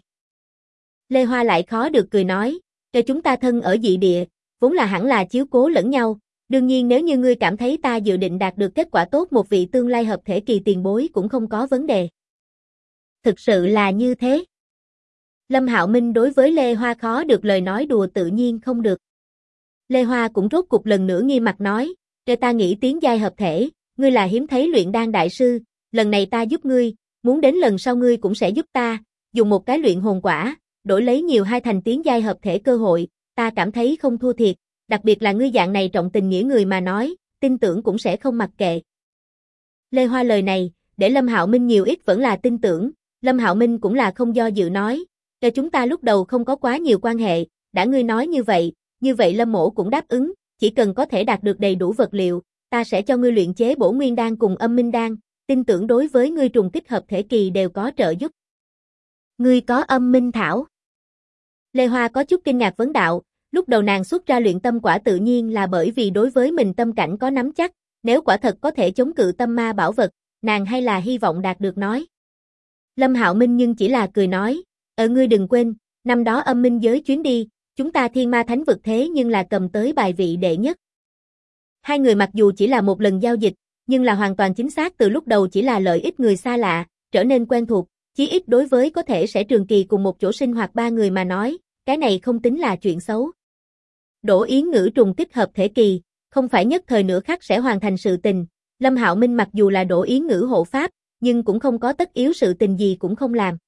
A: Lê Hoa lại khó được cười nói, cho chúng ta thân ở dị địa, vốn là hẳn là chiếu cố lẫn nhau, đương nhiên nếu như ngươi cảm thấy ta dự định đạt được kết quả tốt một vị tương lai hợp thể kỳ tiền bối cũng không có vấn đề. Thực sự là như thế. Lâm Hạo Minh đối với Lê Hoa khó được lời nói đùa tự nhiên không được. Lê Hoa cũng rốt cục lần nữa nghiêm mặt nói, cho ta nghĩ tiến giai hợp thể, ngươi là hiếm thấy luyện đan đại sư, lần này ta giúp ngươi, muốn đến lần sau ngươi cũng sẽ giúp ta, dùng một cái luyện hồn quả, đổi lấy nhiều hai thành tiến giai hợp thể cơ hội, ta cảm thấy không thua thiệt, đặc biệt là ngươi dạng này trọng tình nghĩa người mà nói, tin tưởng cũng sẽ không mặc kệ. Lê Hoa lời này, để Lâm Hạo Minh nhiều ít vẫn là tin tưởng, Lâm Hạo Minh cũng là không do dự nói, cho chúng ta lúc đầu không có quá nhiều quan hệ, đã ngươi nói như vậy Lâm mỗ cũng đáp ứng, chỉ cần có thể đạt được đầy đủ vật liệu, ta sẽ cho ngươi luyện chế bổ nguyên đan cùng âm minh đan, tin tưởng đối với ngươi trùng kích hợp thể kỳ đều có trợ giúp. Ngươi có âm minh thảo? Lê Hoa có chút kinh ngạc vấn đạo, lúc đầu nàng xuất ra luyện tâm quả tự nhiên là bởi vì đối với mình tâm cảnh có nắm chắc, nếu quả thật có thể chống cự tâm ma bảo vật, nàng hay là hy vọng đạt được nói. Lâm Hạo Minh nhưng chỉ là cười nói, ngươi đừng quên, năm đó âm minh giới chuyến đi, chúng ta thiên ma thánh vực thế nhưng là cầm tới bài vị đệ nhất. Hai người mặc dù chỉ là một lần giao dịch, nhưng là hoàn toàn chính xác từ lúc đầu chỉ là lợi ích người xa lạ, trở nên quen thuộc, chí ít đối với có thể sẽ trường kỳ cùng một chỗ sinh hoạt ba người mà nói, cái này không tính là chuyện xấu. Đỗ Yến Ngữ trùng kích hợp thể kỳ, không phải nhất thời nửa khắc sẽ hoàn thành sự tình, Lâm Hạo Minh mặc dù là Đỗ Yến Ngữ hộ pháp, nhưng cũng không có tất yếu sự tình gì cũng không làm.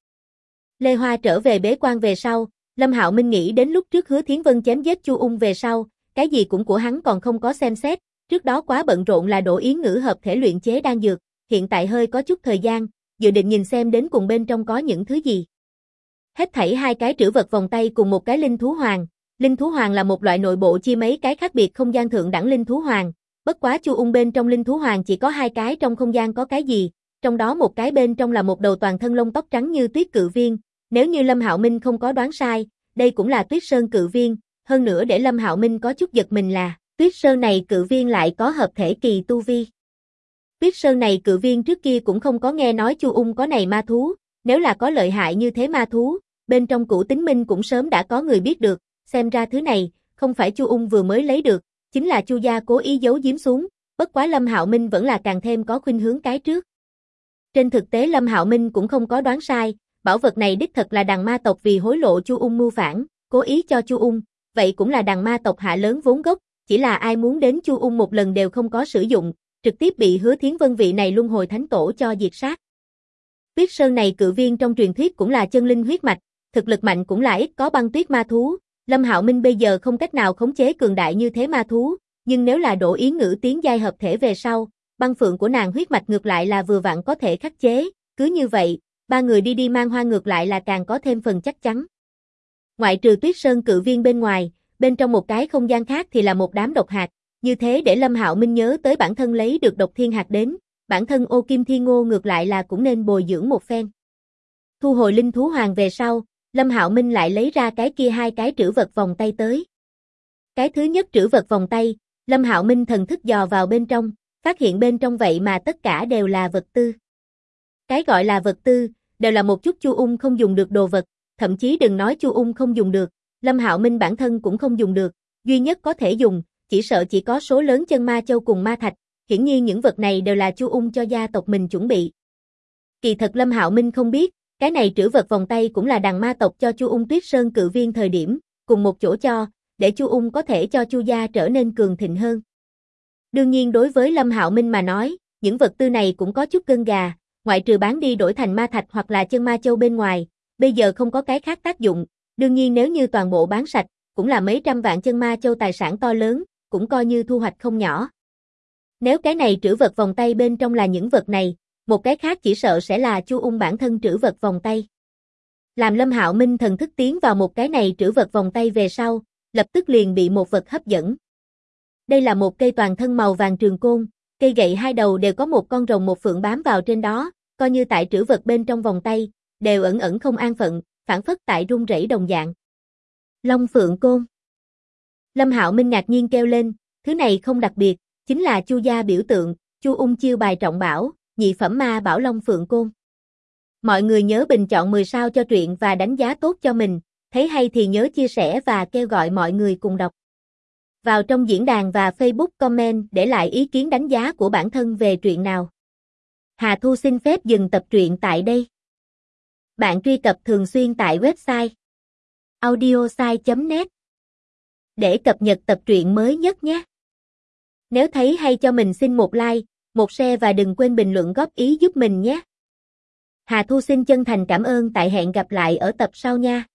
A: Lê Hoa trở về bế quan về sau, Lâm Hạo Minh nghĩ đến lúc trước Hứa Thiến Vân chém giết Chu Ung về sau, cái gì cũng của hắn còn không có xem xét, trước đó quá bận rộn là Đỗ Yến Ngữ hợp thể luyện chế đan dược, hiện tại hơi có chút thời gian, dự định nhìn xem đến cùng bên trong có những thứ gì. Hết thảy hai cái trữ vật vòng tay cùng một cái linh thú hoàng. Linh thú hoàng là một loại nội bộ chia mấy cái khác biệt không gian thượng đẳng linh thú hoàng, bất quá Chu Ung bên trong linh thú hoàng chỉ có hai cái trong không gian có cái gì, trong đó một cái bên trong là một đầu toàn thân lông tóc trắng như tuyết cự viên, nếu như Lâm Hạo Minh không có đoán sai, đây cũng là Tuyết Sơn cự viên, hơn nữa để Lâm Hạo Minh có chút giật mình là, Tuyết Sơn này cự viên lại có hợp thể kỳ tu vi. Tuyết Sơn này cự viên trước kia cũng không có nghe nói Chu Ung có này ma thú, nếu là có lợi hại như thế ma thú, bên trong Cửu Tính Minh cũng sớm đã có người biết được, xem ra thứ này, không phải Chu Ung vừa mới lấy được, chính là Chu gia cố ý giấu giếm xuống, bất quá Lâm Hạo Minh vẫn là càng thêm có khuynh hướng cái trước. Trên thực tế Lâm Hạo Minh cũng không có đoán sai, bảo vật này đích thật là đằng ma tộc vì hối lộ Chu Ung mưu phản, cố ý cho Chu Ung, vậy cũng là đằng ma tộc hạ lớn vốn gốc, chỉ là ai muốn đến Chu Ung một lần đều không có sử dụng, trực tiếp bị Hứa Thiến Vân vị này luân hồi thánh tổ cho diệt sát. Tuyết Sơn này cự viên trong truyền thuyết cũng là chân linh huyết mạch, thực lực mạnh cũng là ít có băng tuyết ma thú, Lâm Hạo Minh bây giờ không cách nào khống chế cường đại như thế ma thú, nhưng nếu là Đỗ Yến Ngữ tiến giai hợp thể về sau, băng phượng của nàng huyết mạch ngược lại là vừa vặn có thể khắc chế, cứ như vậy, ba người đi mang hoa ngược lại là càng có thêm phần chắc chắn. Ngoại trừ Tuyết Sơn cự viên bên ngoài, bên trong một cái không gian khác thì là một đám độc hạt, như thế để Lâm Hạo Minh nhớ tới bản thân lấy được độc thiên hạt đến, bản thân Ô Kim Thiên Ngô ngược lại là cũng nên bồi dưỡng một phen. Thu hồi linh thú hoàng về sau, Lâm Hạo Minh lại lấy ra cái kia hai cái trữ vật vòng tay tới. Cái thứ nhất trữ vật vòng tay, Lâm Hạo Minh thần thức dò vào bên trong, phát hiện bên trong vậy mà tất cả đều là vật tư. Cái gọi là vật tư, đều là một chút Chu Ung không dùng được đồ vật, thậm chí đừng nói Chu Ung không dùng được, Lâm Hạo Minh bản thân cũng không dùng được, duy nhất có thể dùng, chỉ sợ chỉ có số lớn chân ma châu cùng ma thạch, hiển nhiên những vật này đều là Chu Ung cho gia tộc mình chuẩn bị. Kỳ thật Lâm Hạo Minh không biết, cái này trữ vật vòng tay cũng là đằng ma tộc cho Chu Ung Tuyết Sơn cự viên thời điểm, cùng một chỗ cho, để Chu Ung có thể cho Chu gia trở nên cường thịnh hơn. Đương nhiên đối với Lâm Hạo Minh mà nói, những vật tư này cũng có chút gân gà, ngoại trừ bán đi đổi thành ma thạch hoặc là chân ma châu bên ngoài, bây giờ không có cái khác tác dụng, đương nhiên nếu như toàn bộ bán sạch, cũng là mấy trăm vạn chân ma châu tài sản to lớn, cũng coi như thu hoạch không nhỏ. Nếu cái này trữ vật vòng tay bên trong là những vật này, một cái khác chỉ sợ sẽ là Chu Ung bản thân trữ vật vòng tay. Làm Lâm Hạo Minh thần thức tiến vào một cái này trữ vật vòng tay về sau, lập tức liền bị một vật hấp dẫn. Đây là một cây toàn thân màu vàng trường côn, cây gậy hai đầu đều có một con rồng một phượng bám vào trên đó, coi như tại trữ vật bên trong vòng tay, đều ẩn ẩn không an phận, phản phất tại rung rẩy đồng dạng. Long Phượng Côn. Lâm Hạo Minh ngạc nhiên kêu lên, thứ này không đặc biệt, chính là Chu gia biểu tượng, Chu Ung chiêu bài trọng bảo, nhị phẩm ma bảo Long Phượng Côn. Mọi người nhớ bình chọn 10 sao cho truyện và đánh giá tốt cho mình, thấy hay thì nhớ chia sẻ và kêu gọi mọi người cùng đọc. Vào trong diễn đàn và Facebook comment để lại ý kiến đánh giá của bản thân về truyện nào. Hà Thu xin phép dừng tập truyện tại đây. Bạn truy cập thường xuyên tại website audiosai.net để cập nhật tập truyện mới nhất nhé. Nếu thấy hay cho mình xin một like, một share và đừng quên bình luận góp ý giúp mình nhé. Hà Thu xin chân thành cảm ơn, tại hẹn gặp lại ở tập sau nha.